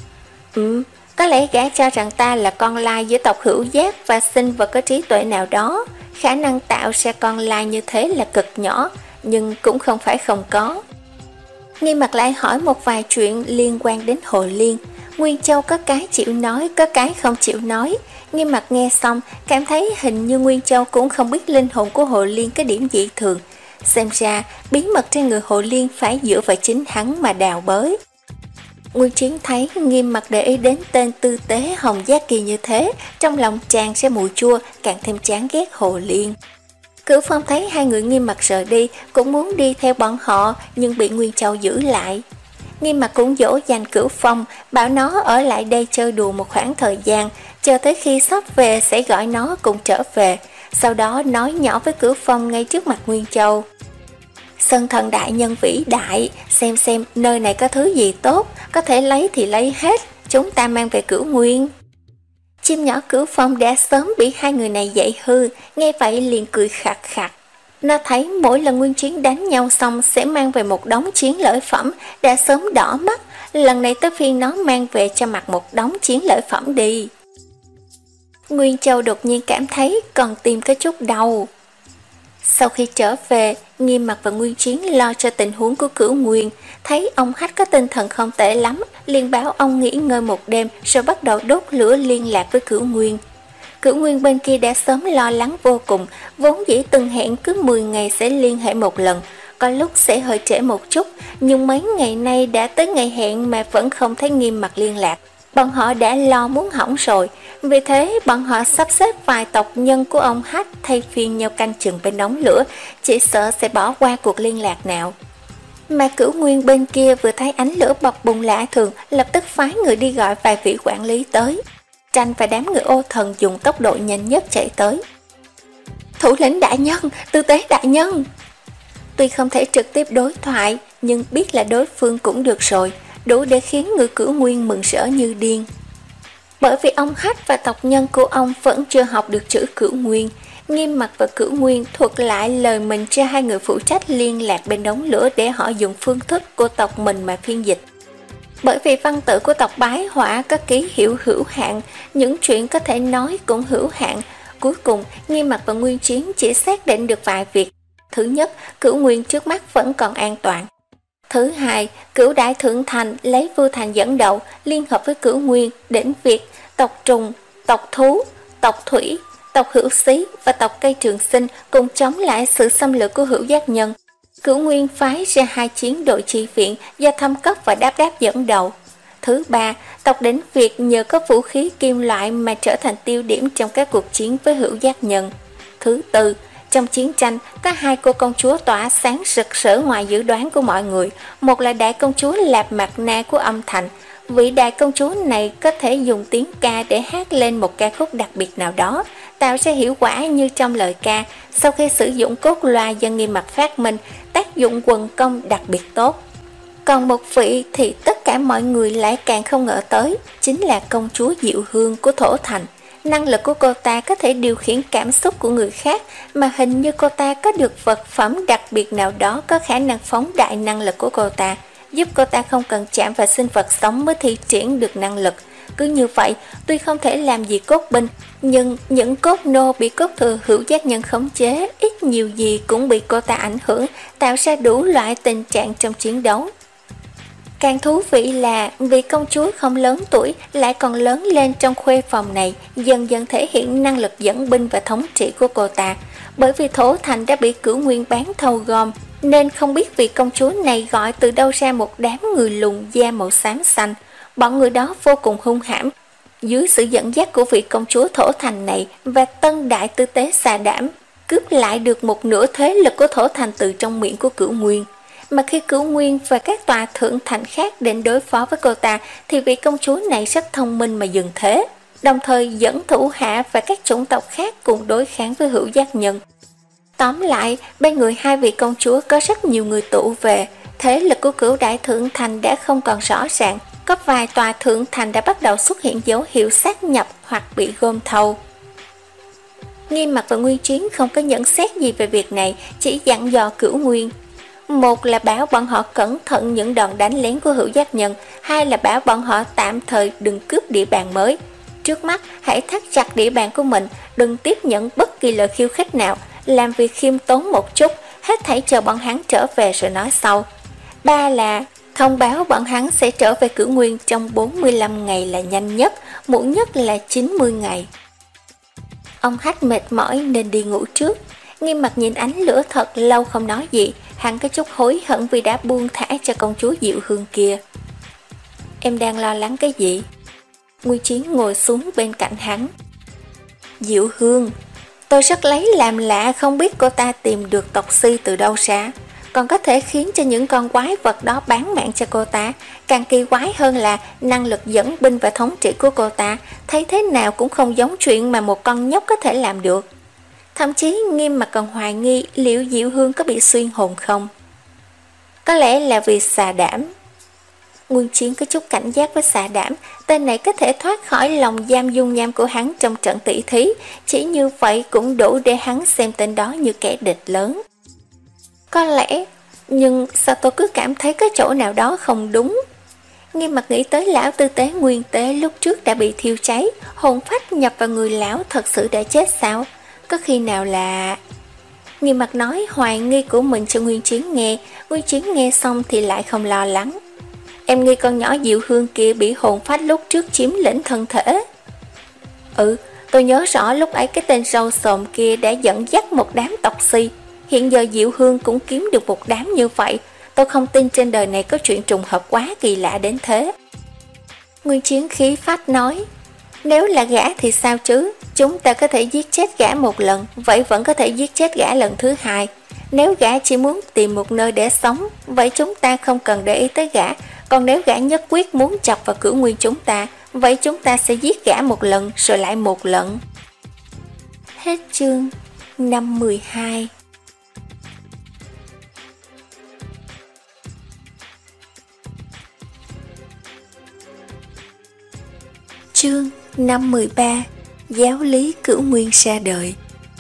Ừ, có lẽ gã cho rằng ta là con lai giữa tộc Hữu Giác và sinh vật có trí tuệ nào đó. Khả năng tạo ra con lai như thế là cực nhỏ, nhưng cũng không phải không có. Nghiêm Mặc lại hỏi một vài chuyện liên quan đến Hồ Liên. Nguyên Châu có cái chịu nói, có cái không chịu nói. Nghiêm Mặc nghe xong, cảm thấy hình như Nguyên Châu cũng không biết linh hồn của Hồ Liên có điểm dị thường. Xem ra, bí mật trên người Hồ Liên phải dựa vào chính hắn mà đào bới. Nguyên Chiến thấy Nghiêm Mặc để ý đến tên tư tế Hồng Giác Kỳ như thế, trong lòng tràn ra mùi chua, càng thêm chán ghét Hồ Liên. Cửu Phong thấy hai người Nghiêm Mặc rời đi, cũng muốn đi theo bọn họ, nhưng bị Nguyên Châu giữ lại. Nghiêm Mặc cũng dỗ dành Cửu Phong, bảo nó ở lại đây chơi đùa một khoảng thời gian, chờ tới khi sắp về sẽ gọi nó cùng trở về. Sau đó nói nhỏ với Cửu Phong ngay trước mặt Nguyên Châu. Sơn thần đại nhân vĩ đại, xem xem nơi này có thứ gì tốt, có thể lấy thì lấy hết, chúng ta mang về Cửu Nguyên. Chim nhỏ Cửu Phong đã sớm bị hai người này dạy hư, nghe vậy liền cười khặt khặt. Nó thấy mỗi lần Nguyên Chiến đánh nhau xong sẽ mang về một đống chiến lợi phẩm, đã sớm đỏ mắt, lần này tới phiên nó mang về cho mặt một đống chiến lợi phẩm đi. Nguyên Châu đột nhiên cảm thấy còn tim có chút đau. Sau khi trở về, Nghiêm Mặc và Nguyên Chiến lo cho tình huống của Cửu Nguyên, thấy ông Hách có tinh thần không tệ lắm, liền bảo ông nghỉ ngơi một đêm rồi bắt đầu đốt lửa liên lạc với Cửu Nguyên. Cửu Nguyên bên kia đã sớm lo lắng vô cùng, vốn dĩ từng hẹn cứ mười ngày sẽ liên hệ một lần, có lúc sẽ hơi trễ một chút, nhưng mấy ngày nay đã tới ngày hẹn mà vẫn không thấy Nghiêm Mặc liên lạc. Bọn họ đã lo muốn hỏng rồi, vì thế bọn họ sắp xếp vài tộc nhân của ông Hách thay phiên nhau canh chừng bên đống lửa, chỉ sợ sẽ bỏ qua cuộc liên lạc nào. Mà Cửu Nguyên bên kia vừa thấy ánh lửa bập bùng lạ thường, lập tức phái người đi gọi vài vị quản lý tới. Tranh và đám người ô thần dùng tốc độ nhanh nhất chạy tới. Thủ lĩnh đại nhân, tư tế đại nhân. Tuy không thể trực tiếp đối thoại, nhưng biết là đối phương cũng được rồi, đủ để khiến người Cửu Nguyên mừng rỡ như điên. Bởi vì ông Hách và tộc nhân của ông vẫn chưa học được chữ Cửu Nguyên, Nghiêm Mặc và Cửu Nguyên thuật lại lời mình cho hai người phụ trách liên lạc bên đống lửa để họ dùng phương thức của tộc mình mà phiên dịch. Bởi vì văn tự của tộc Bái Hỏa có ký hiệu hữu hạn, những chuyện có thể nói cũng hữu hạn. Cuối cùng, Nghiêm Mặc và Nguyên Chiến chỉ xác định được vài việc. Thứ nhất, Cửu Nguyên trước mắt vẫn còn an toàn. Thứ hai, Cửu Đại Thượng Thành lấy Vưu Thành dẫn đầu, liên hợp với Cửu Nguyên, Đỉnh Việt, tộc Trùng, tộc Thú, tộc Thủy, tộc Hữu Xí và tộc Cây Trường Sinh cùng chống lại sự xâm lược của Hữu Giác Nhân. Cửu Nguyên phái ra hai chiến đội chi viện do Thâm Cốc và Đáp Đáp dẫn đầu. Thứ ba, tộc Đỉnh Việt nhờ có vũ khí kim loại mà trở thành tiêu điểm trong các cuộc chiến với Hữu Giác Nhân. Thứ tư, trong chiến tranh, có hai cô công chúa tỏa sáng rực rỡ ngoài dự đoán của mọi người. Một là đại công chúa Lạp Mạc Na của âm thành. Vị đại công chúa này có thể dùng tiếng ca để hát lên một ca khúc đặc biệt nào đó, tạo ra hiệu quả như trong lời ca. Sau khi sử dụng cốt loa do Nghiêm Mặc phát minh, tác dụng quần công đặc biệt tốt. Còn một vị thì tất cả mọi người lại càng không ngờ tới, chính là công chúa Diệu Hương của Thổ Thành. Năng lực của cô ta có thể điều khiển cảm xúc của người khác, mà hình như cô ta có được vật phẩm đặc biệt nào đó có khả năng phóng đại năng lực của cô ta, giúp cô ta không cần chạm vào sinh vật sống mới thi triển được năng lực. Cứ như vậy, tuy không thể làm gì cốt binh, nhưng những cốt nô bị cốt thừa Hữu Giác Nhân khống chế, ít nhiều gì cũng bị cô ta ảnh hưởng, tạo ra đủ loại tình trạng trong chiến đấu. Càng thú vị là vì công chúa không lớn tuổi lại còn lớn lên trong khuê phòng này, dần dần thể hiện năng lực dẫn binh và thống trị của cô ta. Bởi vì Thổ Thành đã bị Cửu Nguyên bán thâu gom, nên không biết vị công chúa này gọi từ đâu ra một đám người lùn da màu xám xanh. Bọn người đó vô cùng hung hãm. Dưới sự dẫn dắt của vị công chúa Thổ Thành này và tân đại tư tế Xà Đảm, cướp lại được một nửa thế lực của Thổ Thành từ trong miệng của Cửu Nguyên. Mà khi Cửu Nguyên và các tòa thượng thành khác định đối phó với cô ta, thì vị công chúa này rất thông minh mà dừng thế, đồng thời dẫn thủ hạ và các chủng tộc khác cùng đối kháng với Hữu Giác Nhân. Tóm lại, bên người hai vị công chúa có rất nhiều người tụ về, thế lực của Cửu Đại Thượng Thành đã không còn rõ ràng, có vài tòa thượng thành đã bắt đầu xuất hiện dấu hiệu sát nhập hoặc bị gom thâu. Nghiêm Mặc và Nguyên Chiến không có nhận xét gì về việc này, chỉ dặn dò Cửu Nguyên. Một là bảo bọn họ cẩn thận những đòn đánh lén của Hữu Giác Nhân, hai là bảo bọn họ tạm thời đừng cướp địa bàn mới. Trước mắt hãy thắt chặt địa bàn của mình, đừng tiếp nhận bất kỳ lời khiêu khích nào, làm việc khiêm tốn một chút, hết thảy chờ bọn hắn trở về rồi nói sau. Ba là thông báo bọn hắn sẽ trở về Cửu Nguyên trong bốn mươi lăm ngày là nhanh nhất, muộn nhất là chín mươi ngày. Ông Hách mệt mỏi nên đi ngủ trước. Nghiêm Mặc nhìn ánh lửa thật lâu không nói gì, hắn có chút hối hận vì đã buông thả cho công chúa Diệu Hương kia. Em đang lo lắng cái gì? Nguyên Chiến ngồi xuống bên cạnh hắn. Diệu Hương, tôi rất lấy làm lạ không biết cô ta tìm được tộc Si từ đâu ra, còn có thể khiến cho những con quái vật đó bán mạng cho cô ta. Càng kỳ quái hơn là năng lực dẫn binh và thống trị của cô ta thấy thế nào cũng không giống chuyện mà một con nhóc có thể làm được. Thậm chí Nghiêm Mặc còn hoài nghi liệu Diệu Hương có bị xuyên hồn không. Có lẽ là vì Xà Đảm. Nguyên Chiến có chút cảnh giác với Xà Đảm, tên này có thể thoát khỏi lòng giam dung nham của hắn trong trận tỷ thí, chỉ như vậy cũng đủ để hắn xem tên đó như kẻ địch lớn. Có lẽ, nhưng sao tôi cứ cảm thấy có chỗ nào đó không đúng. Nghiêm Mặc nghĩ tới lão tư tế Nguyên Tế lúc trước đã bị thiêu cháy, hồn phách nhập vào người lão thật sự đã chết sao? Có khi nào là... Nghiêm Mặc nói hoài nghi của mình cho Nguyên Chiến nghe. Nguyên Chiến nghe xong thì lại không lo lắng. Em nghi con nhỏ Diệu Hương kia bị hồn phách lúc trước chiếm lĩnh thân thể. Ừ, tôi nhớ rõ lúc ấy cái tên râu xồm kia đã dẫn dắt một đám tộc Si. Hiện giờ Diệu Hương cũng kiếm được một đám như vậy. Tôi không tin trên đời này có chuyện trùng hợp quá kỳ lạ đến thế. Nguyên Chiến khí phách nói, nếu là gã thì sao chứ? Chúng ta có thể giết chết gã một lần, vậy vẫn có thể giết chết gã lần thứ hai. Nếu gã chỉ muốn tìm một nơi để sống, vậy chúng ta không cần để ý tới gã. Còn nếu gã nhất quyết muốn chọc vào Cửu Nguyên chúng ta, vậy chúng ta sẽ giết gã một lần rồi lại một lần. Hết chương năm mười hai. Chương năm mười ba. Giáo lý Cửu Nguyên ra đời.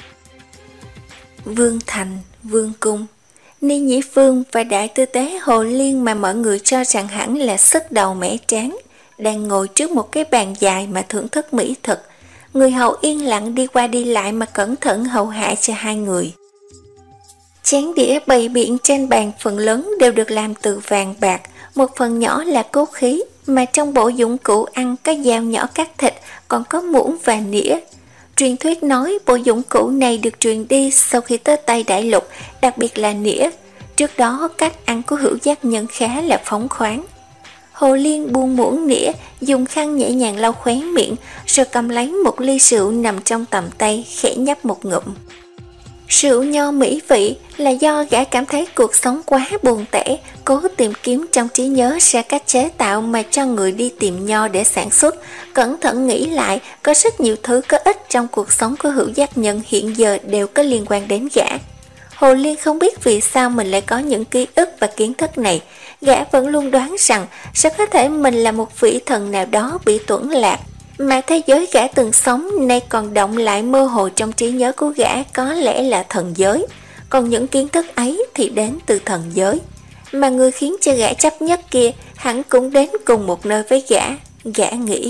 Vương Thành, Vương Cung, Ni Nhĩ Phương và Đại Tư Tế Hồ Liên mà mọi người cho rằng hẳn là sức đầu mẻ tráng, đang ngồi trước một cái bàn dài mà thưởng thức mỹ thực. Người hầu yên lặng đi qua đi lại mà cẩn thận hầu hạ cho hai người. Chén đĩa bày biện trên bàn phần lớn đều được làm từ vàng bạc, một phần nhỏ là cốt khí, mà trong bộ dụng cụ ăn có dao nhỏ cắt thịt, còn có muỗng và nĩa. Truyền thuyết nói bộ dụng cụ này được truyền đi sau khi tới Tây Đại Lục, đặc biệt là nĩa. Trước đó cách ăn của Hữu Giác Nhân khá là phóng khoáng. Hồ Liên buông muỗng nĩa, dùng khăn nhẹ nhàng lau khóe miệng, rồi cầm lấy một ly rượu nằm trong tầm tay, khẽ nhấp một ngụm. Rượu nho mỹ vị là do gã cảm thấy cuộc sống quá buồn tẻ, cố tìm kiếm trong trí nhớ ra cách chế tạo mà cho người đi tìm nho để sản xuất. Cẩn thận nghĩ lại, có rất nhiều thứ có ích trong cuộc sống của Hữu Giác Nhân hiện giờ đều có liên quan đến gã. Hồ Liên không biết vì sao mình lại có những ký ức và kiến thức này. Gã vẫn luôn đoán rằng sẽ có thể mình là một vị thần nào đó bị tuẫn lạc, mà thế giới gã từng sống nay còn động lại mơ hồ trong trí nhớ của gã có lẽ là thần giới. Còn những kiến thức ấy thì đến từ thần giới, mà người khiến cho gã chấp nhất kia hẳn cũng đến cùng một nơi với gã, gã nghĩ.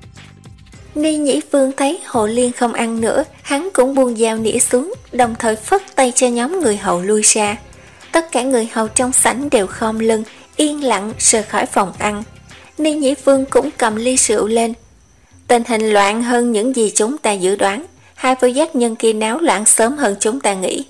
Ni Nhĩ Phương thấy Hồ Liên không ăn nữa, hắn cũng buông dao nĩa xuống, đồng thời phất tay cho nhóm người hầu lui ra. Tất cả người hầu trong sảnh đều khom lưng, yên lặng rời khỏi phòng ăn. Ni Nhĩ Phương cũng cầm ly rượu lên. Tình hình loạn hơn những gì chúng ta dự đoán, hai vô giác nhân kia náo loạn sớm hơn chúng ta nghĩ.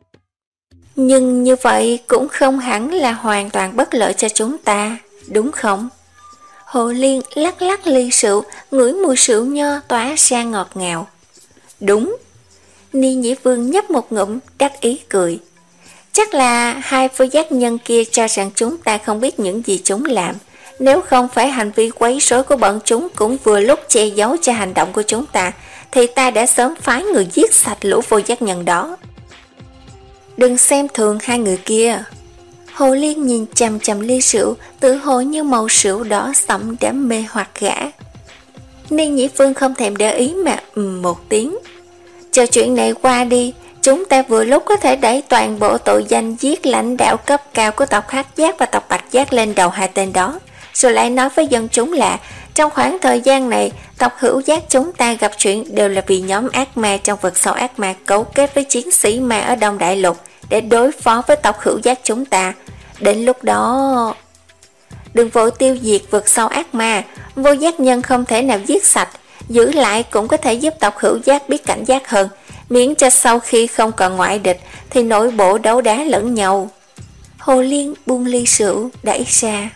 Nhưng như vậy cũng không hẳn là hoàn toàn bất lợi cho chúng ta, đúng không? Hồ Liên lắc lắc ly rượu, ngửi mùi rượu nho tỏa ra ngọt ngào. Đúng. Ni Nhĩ Vương nhấp một ngụm, đắc ý cười. Chắc là hai vô giác nhân kia cho rằng chúng ta không biết những gì chúng làm. Nếu không phải hành vi quấy rối của bọn chúng cũng vừa lúc che giấu cho hành động của chúng ta, thì ta đã sớm phái người giết sạch lũ vô giác nhân đó. Đừng xem thường hai người kia. Hồ Liên nhìn chằm chằm ly rượu, tự hồ như màu rượu đỏ sẫm đã mê hoặc gã. Ni Nhĩ Phương không thèm để ý mà ừm một tiếng. Chờ chuyện này qua đi, chúng ta vừa lúc có thể đẩy toàn bộ tội danh giết lãnh đạo cấp cao của tộc Hắc Giác và tộc Bạch Giác lên đầu hai tên đó, rồi lại nói với dân chúng là trong khoảng thời gian này, tộc Hữu Giác chúng ta gặp chuyện đều là vì nhóm ác ma trong vực sâu ác ma cấu kết với chiến sĩ ma ở Đông Đại Lục để đối phó với tộc Hữu Giác chúng ta. Đến lúc đó... Đừng vội tiêu diệt vực sâu ác ma, vô giác nhân không thể nào giết sạch, giữ lại cũng có thể giúp tộc Hữu Giác biết cảnh giác hơn, miễn cho sau khi không còn ngoại địch thì nội bộ đấu đá lẫn nhau. Hồ Liên buông ly rượu đẩy ra.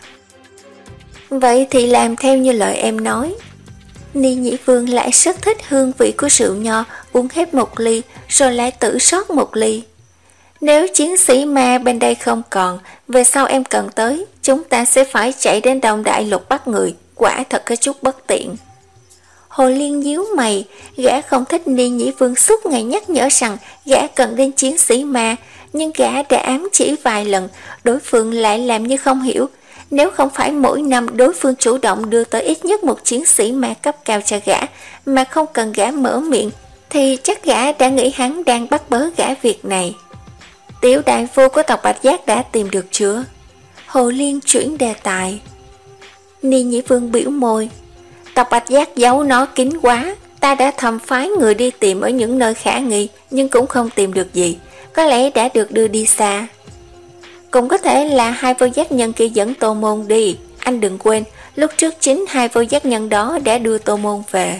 Vậy thì làm theo như lời em nói. Ni Nhĩ Vương lại rất thích hương vị của rượu nho, uống hết một ly rồi lại tự rót một ly. Nếu chiến sĩ ma bên đây không còn, về sau em cần tới, chúng ta sẽ phải chạy đến Đông Đại Lục bắt người, quả thật có chút bất tiện. Hồ Liên nhíu mày, gã không thích Ni Nhĩ Vương suốt ngày nhắc nhở rằng gã cần đến chiến sĩ ma, nhưng gã đã ám chỉ vài lần, đối phương lại làm như không hiểu. Nếu không phải mỗi năm đối phương chủ động đưa tới ít nhất một chiến sĩ ma cấp cao cho gã, mà không cần gã mở miệng, thì chắc gã đã nghĩ hắn đang bắt bớ gã việc này. Tiểu đại phu của tộc Bạch Giác đã tìm được chưa? Hồ Liên chuyển đề tài. Ni Nhĩ Vương biểu môi. Tộc Bạch Giác giấu nó kín quá, ta đã thầm phái người đi tìm ở những nơi khả nghi, nhưng cũng không tìm được gì, có lẽ đã được đưa đi xa. Cũng có thể là hai vô giác nhân kia dẫn Tô Môn đi, anh đừng quên, lúc trước chính hai vô giác nhân đó đã đưa Tô Môn về.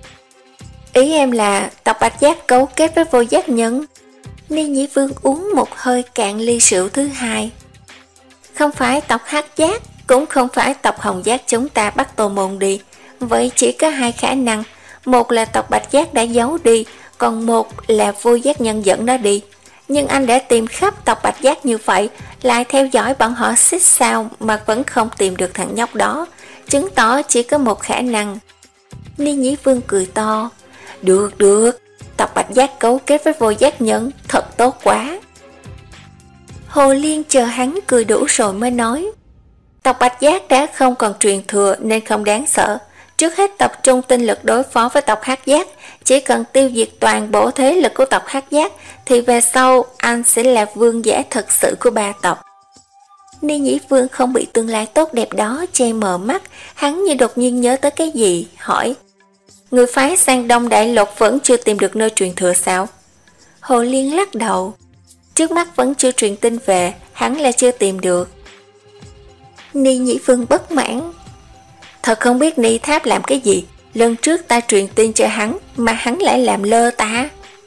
Ý em là tộc Bạch Giác cấu kết với vô giác nhân. Ni Nhĩ Vương uống một hơi cạn ly rượu thứ hai. Không phải tộc Hắc Giác, cũng không phải tộc Hồng Giác chúng ta bắt Tô Môn đi. Vậy chỉ có hai khả năng, một là tộc Bạch Giác đã giấu đi, còn một là vô giác nhân dẫn nó đi. Nhưng anh đã tìm khắp tộc Bạch Giác như vậy, lại theo dõi bọn họ xích sao mà vẫn không tìm được thằng nhóc đó, chứng tỏ chỉ có một khả năng. Ni Nhĩ Vương cười to. Được được, tộc Bạch Giác cấu kết với vô giác nhân, thật tốt quá. Hồ Liên chờ hắn cười đủ rồi mới nói. Tộc Bạch Giác đã không còn truyền thừa nên không đáng sợ. trước hết tập trung tinh lực đối phó với tộc Hắc Giác. Chỉ cần tiêu diệt toàn bộ thế lực của tộc Hắc Giác thì về sau anh sẽ là vương giả thật sự của ba tộc. Ni Nhĩ Vương không bị tương lai tốt đẹp đó che mờ mắt, hắn như đột nhiên nhớ tới cái gì, hỏi: người phái sang Đông Đại Lục vẫn chưa tìm được nơi truyền thừa sao? Hồ Liên lắc đầu: trước mắt vẫn chưa truyền tin về, hắn là chưa tìm được. Ni Nhĩ Vương bất mãn: thật không biết Ni Tháp làm cái gì, lần trước ta truyền tin cho hắn mà hắn lại làm lơ ta.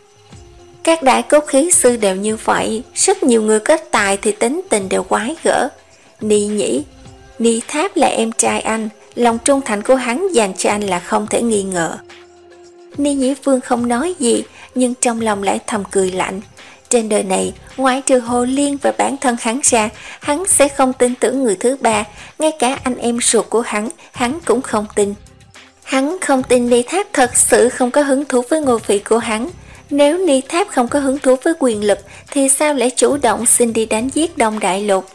Các đại cốt khí sư đều như vậy, rất nhiều người kết tài thì tính tình đều quái gở. Ni Nhĩ, Ni Tháp là em trai anh, lòng trung thành của hắn dành cho anh là không thể nghi ngờ. Ni Nhĩ Vương không nói gì, nhưng trong lòng lại thầm cười lạnh. Trên đời này, ngoại trừ Hồ Liên và bản thân hắn ra, hắn sẽ không tin tưởng người thứ ba, ngay cả anh em ruột của hắn, hắn cũng không tin. Hắn không tin Ni Tháp thật sự không có hứng thú với ngôi vị của hắn. Nếu Ni Tháp không có hứng thú với quyền lực thì sao lại chủ động xin đi đánh giết Đông Đại Lục?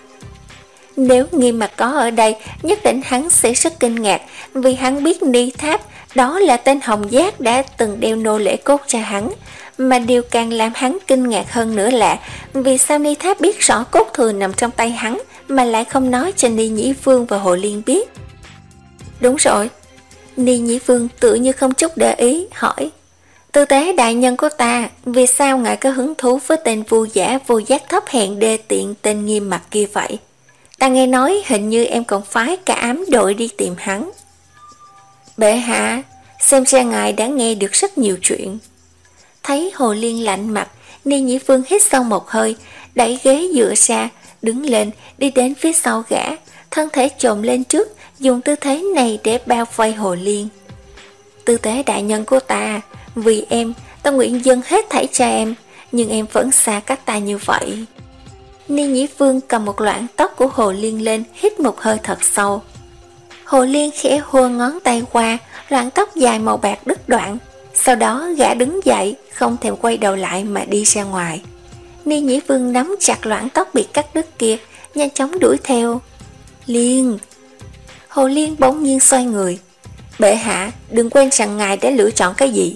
Nếu Nghiêm Mặt có ở đây, nhất định hắn sẽ rất kinh ngạc, vì hắn biết Ni Tháp đó là tên Hồng Giác đã từng đeo nô lễ cốt cho hắn. Mà điều càng làm hắn kinh ngạc hơn nữa là vì sao Ni Tháp biết rõ cốt thừa nằm trong tay hắn mà lại không nói cho Ni Nhĩ Vương và Hồ Liên biết. Đúng rồi. Ni Nhĩ Vương tự như không chút để ý, hỏi: tư tế đại nhân của ta, vì sao ngài có hứng thú với tên vua giả vô giác thấp hèn đê tiện tên Nghiêm Mặt kia vậy? Ta nghe nói hình như em còn phái cả ám đội đi tìm hắn. Bệ hạ, xem ra ngài đã nghe được rất nhiều chuyện. Thấy Hồ Liên lạnh mặt, Ni Nhĩ Vương hít sâu một hơi, đẩy ghế dựa ra, đứng lên, đi đến phía sau gã, thân thể chồm lên trước, dùng tư thế này để bao vây Hồ Liên. Tư tế đại nhân của ta, vì em, ta nguyện dâng hết thảy cho em, nhưng em vẫn xa cách ta như vậy. Ni Nhĩ Vương cầm một loạn tóc của Hồ Liên lên, hít một hơi thật sâu. Hồ Liên khẽ hua ngón tay qua, loạn tóc dài màu bạc đứt đoạn. Sau đó gã đứng dậy, không thèm quay đầu lại mà đi ra ngoài. Ni Nhĩ Vương nắm chặt loạn tóc bị cắt đứt kia, nhanh chóng đuổi theo. Liên! Hồ Liên bỗng nhiên xoay người. Bệ hạ, đừng quên rằng ngài đã lựa chọn cái gì.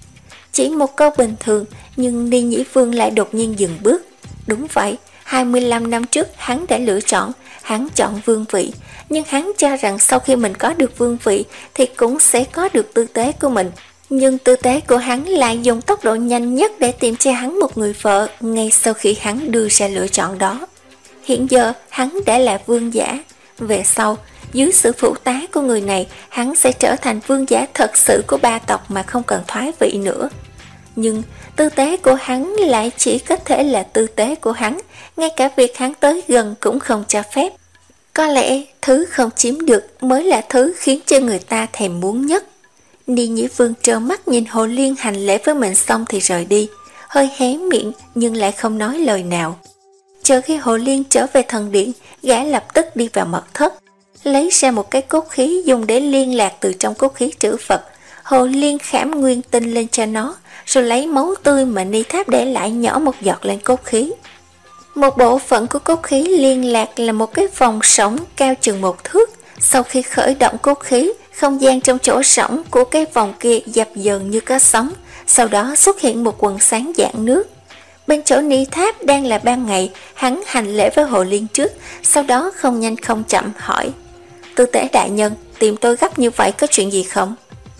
Chỉ một câu bình thường, nhưng Ni Nhĩ Vương lại đột nhiên dừng bước. Đúng vậy, hai mươi lăm năm trước hắn đã lựa chọn, hắn chọn vương vị. Nhưng hắn cho rằng sau khi mình có được vương vị thì cũng sẽ có được tư tế của mình. Nhưng tư tế của hắn lại dùng tốc độ nhanh nhất để tìm cho hắn một người vợ ngay sau khi hắn đưa ra lựa chọn đó. Hiện giờ hắn đã là vương giả. Về sau, dưới sự phụ tá của người này, hắn sẽ trở thành vương giả thật sự của ba tộc mà không cần thoái vị nữa. Nhưng tư tế của hắn lại chỉ có thể là tư tế của hắn, ngay cả việc hắn tới gần cũng không cho phép. Có lẽ thứ không chiếm được mới là thứ khiến cho người ta thèm muốn nhất. Ni Nhĩ Vương trơ mắt nhìn Hồ Liên hành lễ với mình xong thì rời đi, hơi hé miệng nhưng lại không nói lời nào. Chờ khi Hồ Liên trở về thần điện, gã lập tức đi vào mật thất, lấy ra một cái cốt khí dùng để liên lạc từ trong cốt khí trữ vật. Hồ Liên khảm nguyên tinh lên cho nó, rồi lấy máu tươi mà Ni Tháp để lại nhỏ một giọt lên cốt khí. Một bộ phận của cốt khí liên lạc là một cái vòng sống cao chừng một thước. Sau khi khởi động cốt khí, không gian trong chỗ rỗng của cái vòng kia dập dờn như có sóng, sau đó xuất hiện một quần sáng dạng nước. Bên chỗ Ni Tháp đang là ban ngày, hắn hành lễ với Hồ Liên trước, sau đó không nhanh không chậm hỏi: tư tế đại nhân, tìm tôi gấp như vậy có chuyện gì không?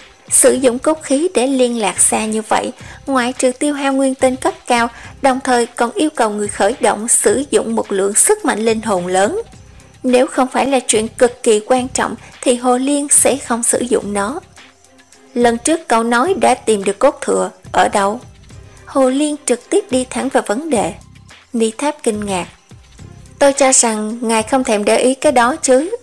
Sử dụng cốt khí để liên lạc xa như vậy, ngoại trừ tiêu hao nguyên tinh cấp cao, đồng thời còn yêu cầu người khởi động sử dụng một lượng sức mạnh linh hồn lớn. Nếu không phải là chuyện cực kỳ quan trọng thì Hồ Liên sẽ không sử dụng nó. Lần trước cậu nói đã tìm được cốt thừa, ở đâu? Hồ Liên trực tiếp đi thẳng vào vấn đề. Ni Tháp kinh ngạc: tôi cho rằng ngài không thèm để ý cái đó chứ.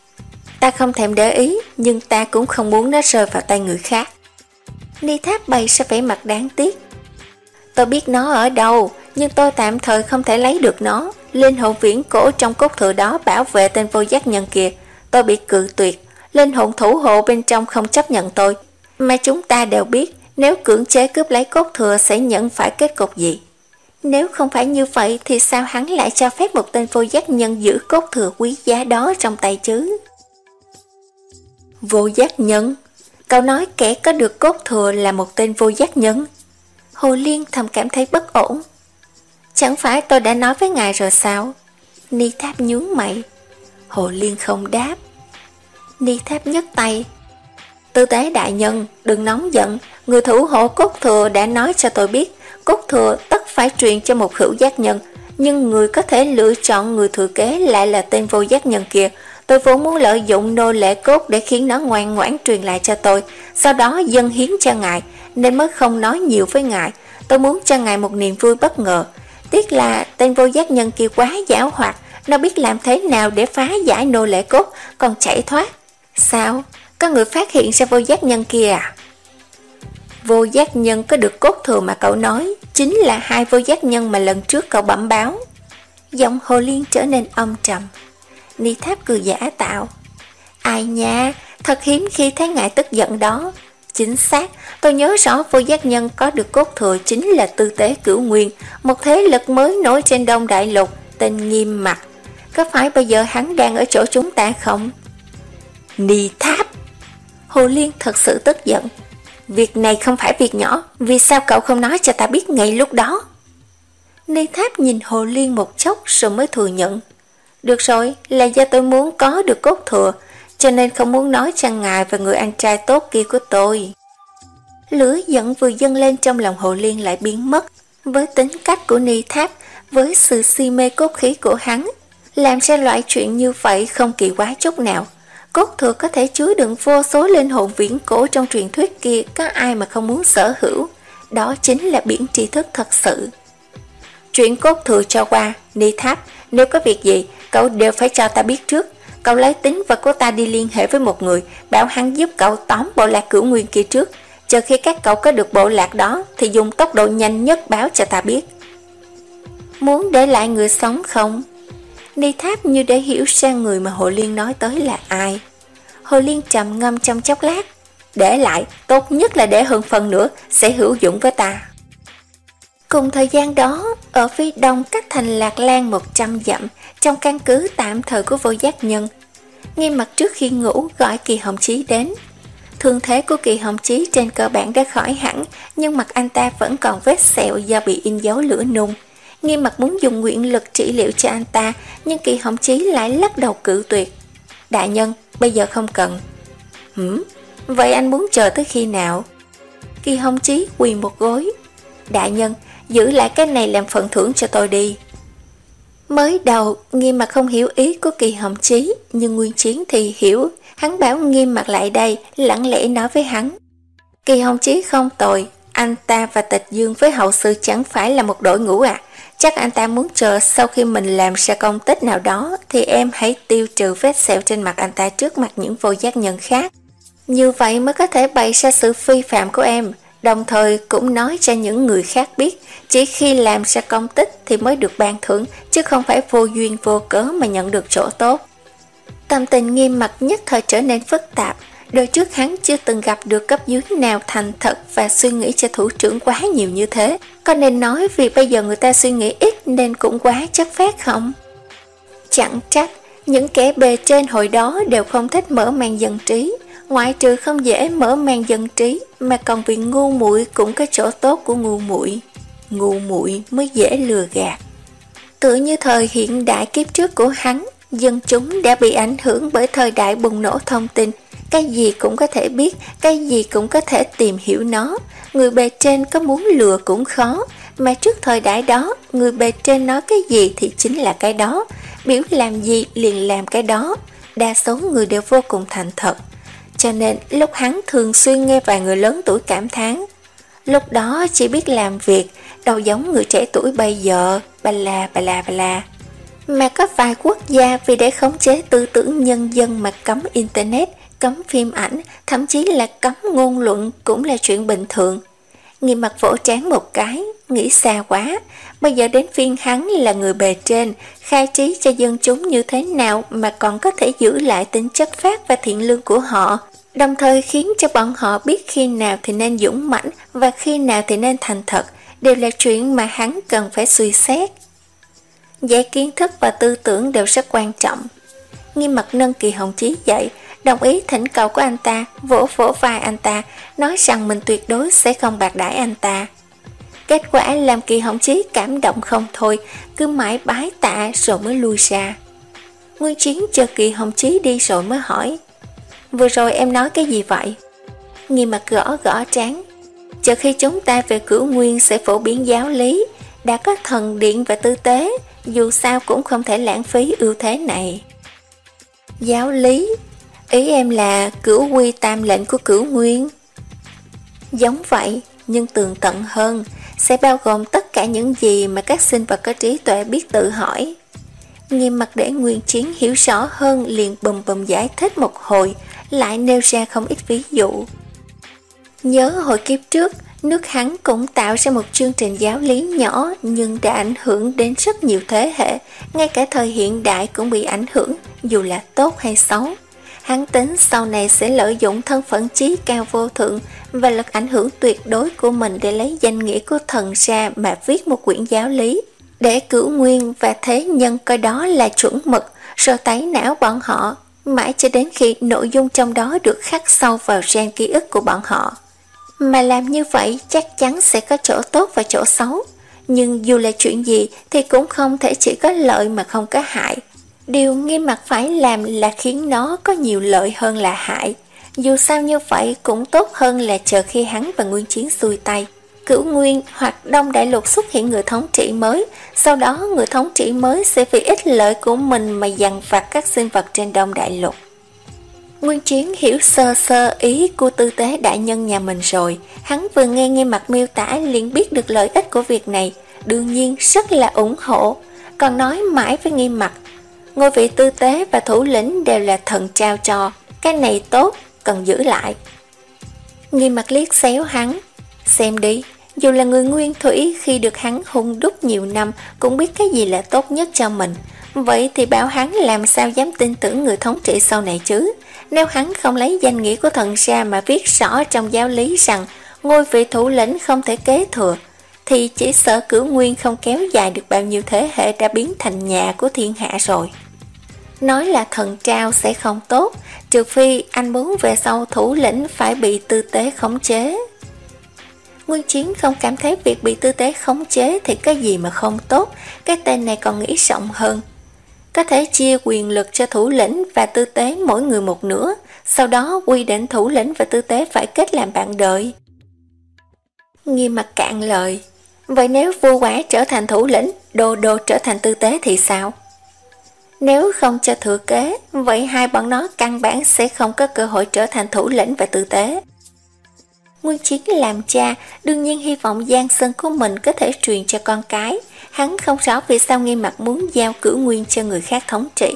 Ta không thèm để ý, nhưng ta cũng không muốn nó rơi vào tay người khác. Ni Tháp bày ra vẻ mặt đáng tiếc: tôi biết nó ở đâu, nhưng tôi tạm thời không thể lấy được nó. Linh hồn viễn cổ trong cốt thừa đó bảo vệ tên vô giác nhân kia, tôi bị cự tuyệt. Linh hồn thủ hộ bên trong không chấp nhận tôi. Mà chúng ta đều biết, nếu cưỡng chế cướp lấy cốt thừa sẽ nhận phải kết cục gì. Nếu không phải như vậy thì sao hắn lại cho phép một tên vô giác nhân giữ cốt thừa quý giá đó trong tay chứ? Vô giác nhân? Cậu nói kẻ có được cốt thừa là một tên vô giác nhân. Hồ Liên thầm cảm thấy bất ổn. Chẳng phải tôi đã nói với ngài rồi sao? Ni Tháp nhướng mày. Hồ Liên không đáp. Ni Tháp nhấc tay. Tư tế đại nhân, đừng nóng giận. Người thủ hộ cốt thừa đã nói cho tôi biết cốt thừa tất phải truyền cho một hữu giác nhân, nhưng người có thể lựa chọn người thừa kế lại là tên vô giác nhân kia. Tôi vốn muốn lợi dụng nô lệ cốt để khiến nó ngoan ngoãn truyền lại cho tôi, sau đó dâng hiến cho ngài, nên mới không nói nhiều với ngài. Tôi muốn cho ngài một niềm vui bất ngờ. Tiếc là tên vô giác nhân kia quá giảo hoạt, nó biết làm thế nào để phá giải nô lệ cốt, còn chạy thoát. Sao? Có người phát hiện ra vô giác nhân kia à? Vô giác nhân có được cốt thừa mà cậu nói chính là hai vô giác nhân mà lần trước cậu bẩm báo. Giọng Hồ Liên trở nên âm trầm. Ni Tháp cười giả tạo. Ai nha, thật hiếm khi thấy ngài tức giận đó. Chính xác, tôi nhớ rõ vô giác nhân có được cốt thừa chính là Tư Tế Cửu Nguyên, một thế lực mới nổi trên Đông Đại Lục, tên Nghiêm Mặc. Có phải bây giờ hắn đang ở chỗ chúng ta không? Ni Tháp! Hồ Liên thật sự tức giận. Việc này không phải việc nhỏ, vì sao cậu không nói cho ta biết ngay lúc đó? Ni Tháp nhìn Hồ Liên một chốc rồi mới thừa nhận. Được rồi, là do tôi muốn có được cốt thừa, cho nên không muốn nói cho ngài và người anh trai tốt kia của tôi. Lửa giận vừa dâng lên trong lòng Hồ Liên lại biến mất. Với tính cách của Ni Tháp, với sự si mê cốt khí của hắn, làm ra loại chuyện như vậy không kỳ quái chút nào. Cốt thừa có thể chứa đựng vô số linh hồn viễn cổ trong truyền thuyết kia, có ai mà không muốn sở hữu. Đó chính là biển tri thức thật sự. Chuyện cốt thừa cho qua, Ni Tháp, nếu có việc gì, cậu đều phải cho ta biết trước. Cậu lấy tính vật của ta đi liên hệ với một người, bảo hắn giúp cậu tóm bộ lạc Cửu Nguyên kia trước. Chờ khi các cậu có được bộ lạc đó, thì dùng tốc độ nhanh nhất báo cho ta biết. Muốn để lại người sống không? Ni Tháp như để hiểu ra người mà Hồ Liên nói tới là ai. Hồ Liên trầm ngâm trong chốc lát. Để lại, tốt nhất là để hơn phần nữa, sẽ hữu dụng với ta. Cùng thời gian đó, ở phía đông cách thành Lạc Lan một trăm dặm, trong căn cứ tạm thời của vô giác nhân, Nghiêm Mặc trước khi ngủ gọi Kỳ Hồng Chí đến. Thương thế của Kỳ Hồng Chí trên cơ bản đã khỏi hẳn, nhưng mặt anh ta vẫn còn vết sẹo do bị in dấu lửa nung. Nghiêm Mặc muốn dùng nguyện lực trị liệu cho anh ta, nhưng Kỳ Hồng Chí lại lắc đầu cự tuyệt. Đại nhân, bây giờ không cần. Hửm? Vậy anh muốn chờ tới khi nào? Kỳ Hồng Chí quỳ một gối. Đại nhân, giữ lại cái này làm phần thưởng cho tôi đi. Mới đầu, Nghiêm Mặc không hiểu ý của Kỳ Hồng Chí, nhưng Nguyên Chiến thì hiểu. Hắn bảo Nghiêm Mặc lại đây, lặng lẽ nói với hắn. Kỳ Hồng Chí không tồi, anh ta và Tịch Dương với hậu sự chẳng phải là một đội ngũ à. Chắc anh ta muốn chờ sau khi mình làm ra công tích nào đó, thì em hãy tiêu trừ vết sẹo trên mặt anh ta trước mặt những vô giác nhân khác. Như vậy mới có thể bày ra sự phi phạm của em, đồng thời cũng nói cho những người khác biết, chỉ khi làm ra công tích thì mới được ban thưởng, chứ không phải vô duyên vô cớ mà nhận được chỗ tốt. Tâm tình Nghiêm Mặc nhất thời trở nên phức tạp. Đời trước hắn chưa từng gặp được cấp dưới nào thành thật và suy nghĩ cho thủ trưởng quá nhiều như thế. Có nên nói vì bây giờ người ta suy nghĩ ít nên cũng quá chất phác không? Chẳng trách, những kẻ bề trên hồi đó đều không thích mở màn dân trí. Ngoại trừ không dễ mở màn dân trí, mà còn vì ngu muội cũng có chỗ tốt của ngu muội. Ngu muội mới dễ lừa gạt. Tựa như thời hiện đại kiếp trước của hắn, dân chúng đã bị ảnh hưởng bởi thời đại bùng nổ thông tin. Cái gì cũng có thể biết, cái gì cũng có thể tìm hiểu nó. Người bề trên có muốn lừa cũng khó. Mà trước thời đại đó, người bề trên nói cái gì thì chính là cái đó. Biểu làm gì liền làm cái đó. Đa số người đều vô cùng thành thật. Cho nên lúc hắn thường xuyên nghe vài người lớn tuổi cảm thán. Lúc đó chỉ biết làm việc, đâu giống người trẻ tuổi bây giờ, bà la bà la bà la. Mà có vài quốc gia vì để khống chế tư tưởng nhân dân mà cấm Internet, cấm phim ảnh, thậm chí là cấm ngôn luận cũng là chuyện bình thường. Nghiêm Mặc vỗ trán một cái, nghĩ xa quá. Bây giờ đến phiên hắn là người bề trên, khai trí cho dân chúng như thế nào mà còn có thể giữ lại tính chất phác và thiện lương của họ, đồng thời khiến cho bọn họ biết khi nào thì nên dũng mãnh và khi nào thì nên thành thật, đều là chuyện mà hắn cần phải suy xét. Dạy kiến thức và tư tưởng đều rất quan trọng. Nghiêm Mặc nâng Kỳ Hồng Chí dậy, đồng ý thỉnh cầu của anh ta, vỗ vỗ vai anh ta, nói rằng mình tuyệt đối sẽ không bạc đãi anh ta. Kết quả làm Kỳ Hồng Chí cảm động không thôi, cứ mãi bái tạ rồi mới lui ra. Nguyên Chiến chờ Kỳ Hồng Chí đi rồi mới hỏi: vừa rồi em nói cái gì vậy? Nghiêm Mặt gõ gõ trán: chờ khi chúng ta về Cửu Nguyên sẽ phổ biến giáo lý, đã có thần điện và tư tế, dù sao cũng không thể lãng phí ưu thế này. Giáo lý? Ý em là Cửu Quy Tam lệnh của Cửu Nguyên? Giống vậy, nhưng tường tận hơn, sẽ bao gồm tất cả những gì mà các sinh vật có trí tuệ biết tự hỏi. Nghiêm Mặt để Nguyên Chiến hiểu rõ hơn liền bùm bùm giải thích một hồi, lại nêu ra không ít ví dụ. Nhớ hồi kiếp trước, nước hắn cũng tạo ra một chương trình giáo lý nhỏ nhưng đã ảnh hưởng đến rất nhiều thế hệ, ngay cả thời hiện đại cũng bị ảnh hưởng, dù là tốt hay xấu. Hắn tính sau này sẽ lợi dụng thân phận trí cao vô thượng và lực ảnh hưởng tuyệt đối của mình để lấy danh nghĩa của thần ra mà viết một quyển giáo lý, để Cửu Nguyên và thế nhân coi đó là chuẩn mực, rồi tẩy não bọn họ, mãi cho đến khi nội dung trong đó được khắc sâu vào gen ký ức của bọn họ. Mà làm như vậy chắc chắn sẽ có chỗ tốt và chỗ xấu, nhưng dù là chuyện gì thì cũng không thể chỉ có lợi mà không có hại. Điều Nghiêm Mặt phải làm là khiến nó có nhiều lợi hơn là hại. Dù sao như vậy cũng tốt hơn là chờ khi hắn và Nguyên Chiến xuôi tay, Cửu Nguyên hoặc Đông Đại Lục xuất hiện người thống trị mới, sau đó người thống trị mới sẽ vì ích lợi của mình mà dằn vặt các sinh vật trên Đông Đại Lục. Nguyên Chiến hiểu sơ sơ ý của tư tế đại nhân nhà mình rồi, hắn vừa nghe Nghiêm Mặt miêu tả liền biết được lợi ích của việc này, đương nhiên rất là ủng hộ, còn nói mãi với Nghiêm Mặt: ngôi vị tư tế và thủ lĩnh đều là thần trao cho, cái này tốt, cần giữ lại. Nghiêm Mặt liếc xéo hắn: xem đi, dù là người nguyên thủy khi được hắn hung đúc nhiều năm cũng biết cái gì là tốt nhất cho mình, vậy thì bảo hắn làm sao dám tin tưởng người thống trị sau này chứ. Nếu hắn không lấy danh nghĩa của thần ra mà viết rõ trong giáo lý rằng ngôi vị thủ lĩnh không thể kế thừa, thì chỉ sợ Cửu Nguyên không kéo dài được bao nhiêu thế hệ đã biến thành nhà của thiên hạ rồi. Nói là thần trao sẽ không tốt, trừ phi anh muốn về sau thủ lĩnh phải bị tư tế khống chế. Nguyên Chiến không cảm thấy việc bị tư tế khống chế thì cái gì mà không tốt, cái tên này còn nghĩ rộng hơn. Có thể chia quyền lực cho thủ lĩnh và tư tế mỗi người một nửa, sau đó quy định thủ lĩnh và tư tế phải kết làm bạn đời. Nghiêm Mặt cạn lời: vậy nếu vua quả trở thành thủ lĩnh, đô đô trở thành tư tế thì sao? Nếu không cho thừa kế, vậy hai bọn nó căn bản sẽ không có cơ hội trở thành thủ lĩnh và tư tế. Nguyên Chiến làm cha, đương nhiên hy vọng giang sơn của mình có thể truyền cho con cái. Hắn không rõ vì sao Nghiêm Mặt muốn giao Cửu Nguyên cho người khác thống trị.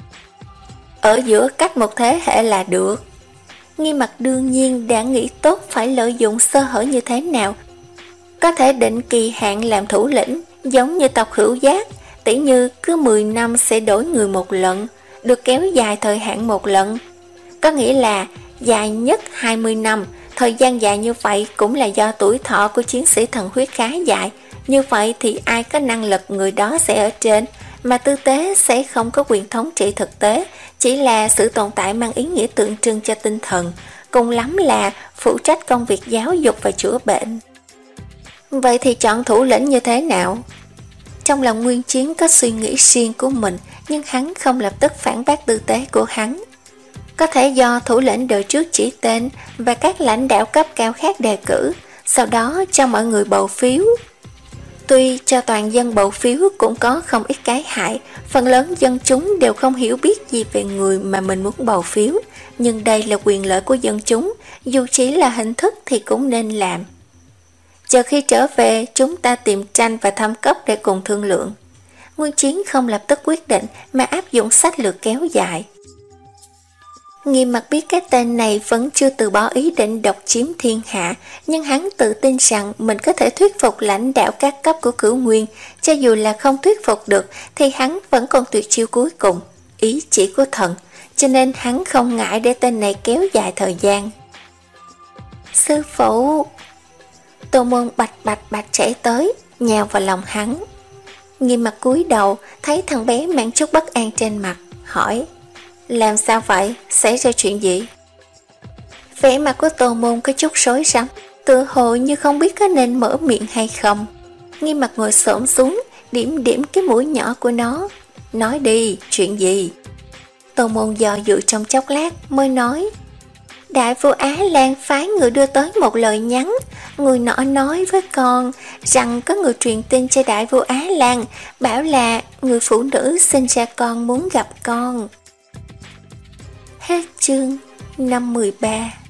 Ở giữa cách một thế hệ là được. Nghiêm Mặt đương nhiên đã nghĩ tốt phải lợi dụng sơ hở như thế nào. Có thể định kỳ hạn làm thủ lĩnh, giống như tộc Hữu Giác, tỉ như cứ mười năm sẽ đổi người một lần, được kéo dài thời hạn một lần. Có nghĩa là dài nhất hai mươi năm, thời gian dài như vậy cũng là do tuổi thọ của chiến sĩ thần huyết khá dài. Như vậy thì ai có năng lực người đó sẽ ở trên, mà tư tế sẽ không có quyền thống trị thực tế, chỉ là sự tồn tại mang ý nghĩa tượng trưng cho tinh thần, cùng lắm là phụ trách công việc giáo dục và chữa bệnh. Vậy thì chọn thủ lĩnh như thế nào? Trong lòng Nguyên Chiến có suy nghĩ riêng của mình, nhưng hắn không lập tức phản bác tư tế của hắn. Có thể do thủ lĩnh đời trước chỉ tên và các lãnh đạo cấp cao khác đề cử, sau đó cho mọi người bầu phiếu. Tuy cho toàn dân bầu phiếu cũng có không ít cái hại, phần lớn dân chúng đều không hiểu biết gì về người mà mình muốn bầu phiếu, nhưng đây là quyền lợi của dân chúng, dù chỉ là hình thức thì cũng nên làm. Chờ khi trở về, chúng ta tìm Tranh và Thâm Cốc để cùng thương lượng. Nguyên Chiến không lập tức quyết định mà áp dụng sách lược kéo dài. Nghiêm Mặt biết cái tên này vẫn chưa từ bỏ ý định độc chiếm thiên hạ, nhưng hắn tự tin rằng mình có thể thuyết phục lãnh đạo các cấp của Cửu Nguyên. Cho dù là không thuyết phục được thì hắn vẫn còn tuyệt chiêu cuối cùng, ý chỉ của thần, cho nên hắn không ngại để tên này kéo dài thời gian. Sư phụ! Tô Môn bạch bạch bạch chạy tới, nhào vào lòng hắn. Nghiêm Mặt cúi đầu, thấy thằng bé mang chút bất an trên mặt, hỏi: làm sao vậy? Xảy ra chuyện gì? Vẻ mặt của Tô Môn có chút rối rắm, tự hồ như không biết có nên mở miệng hay không. Nghiêm Mặt ngồi xổm xuống, điểm điểm cái mũi nhỏ của nó. Nói đi, chuyện gì? Tô Môn dò dự trong chốc lát mới nói. Đại vua Á Lan phái người đưa tới một lời nhắn. Người nọ nói với con rằng có người truyền tin cho đại vua Á Lan, bảo là người phụ nữ sinh ra con muốn gặp con. Hết chương năm mười ba.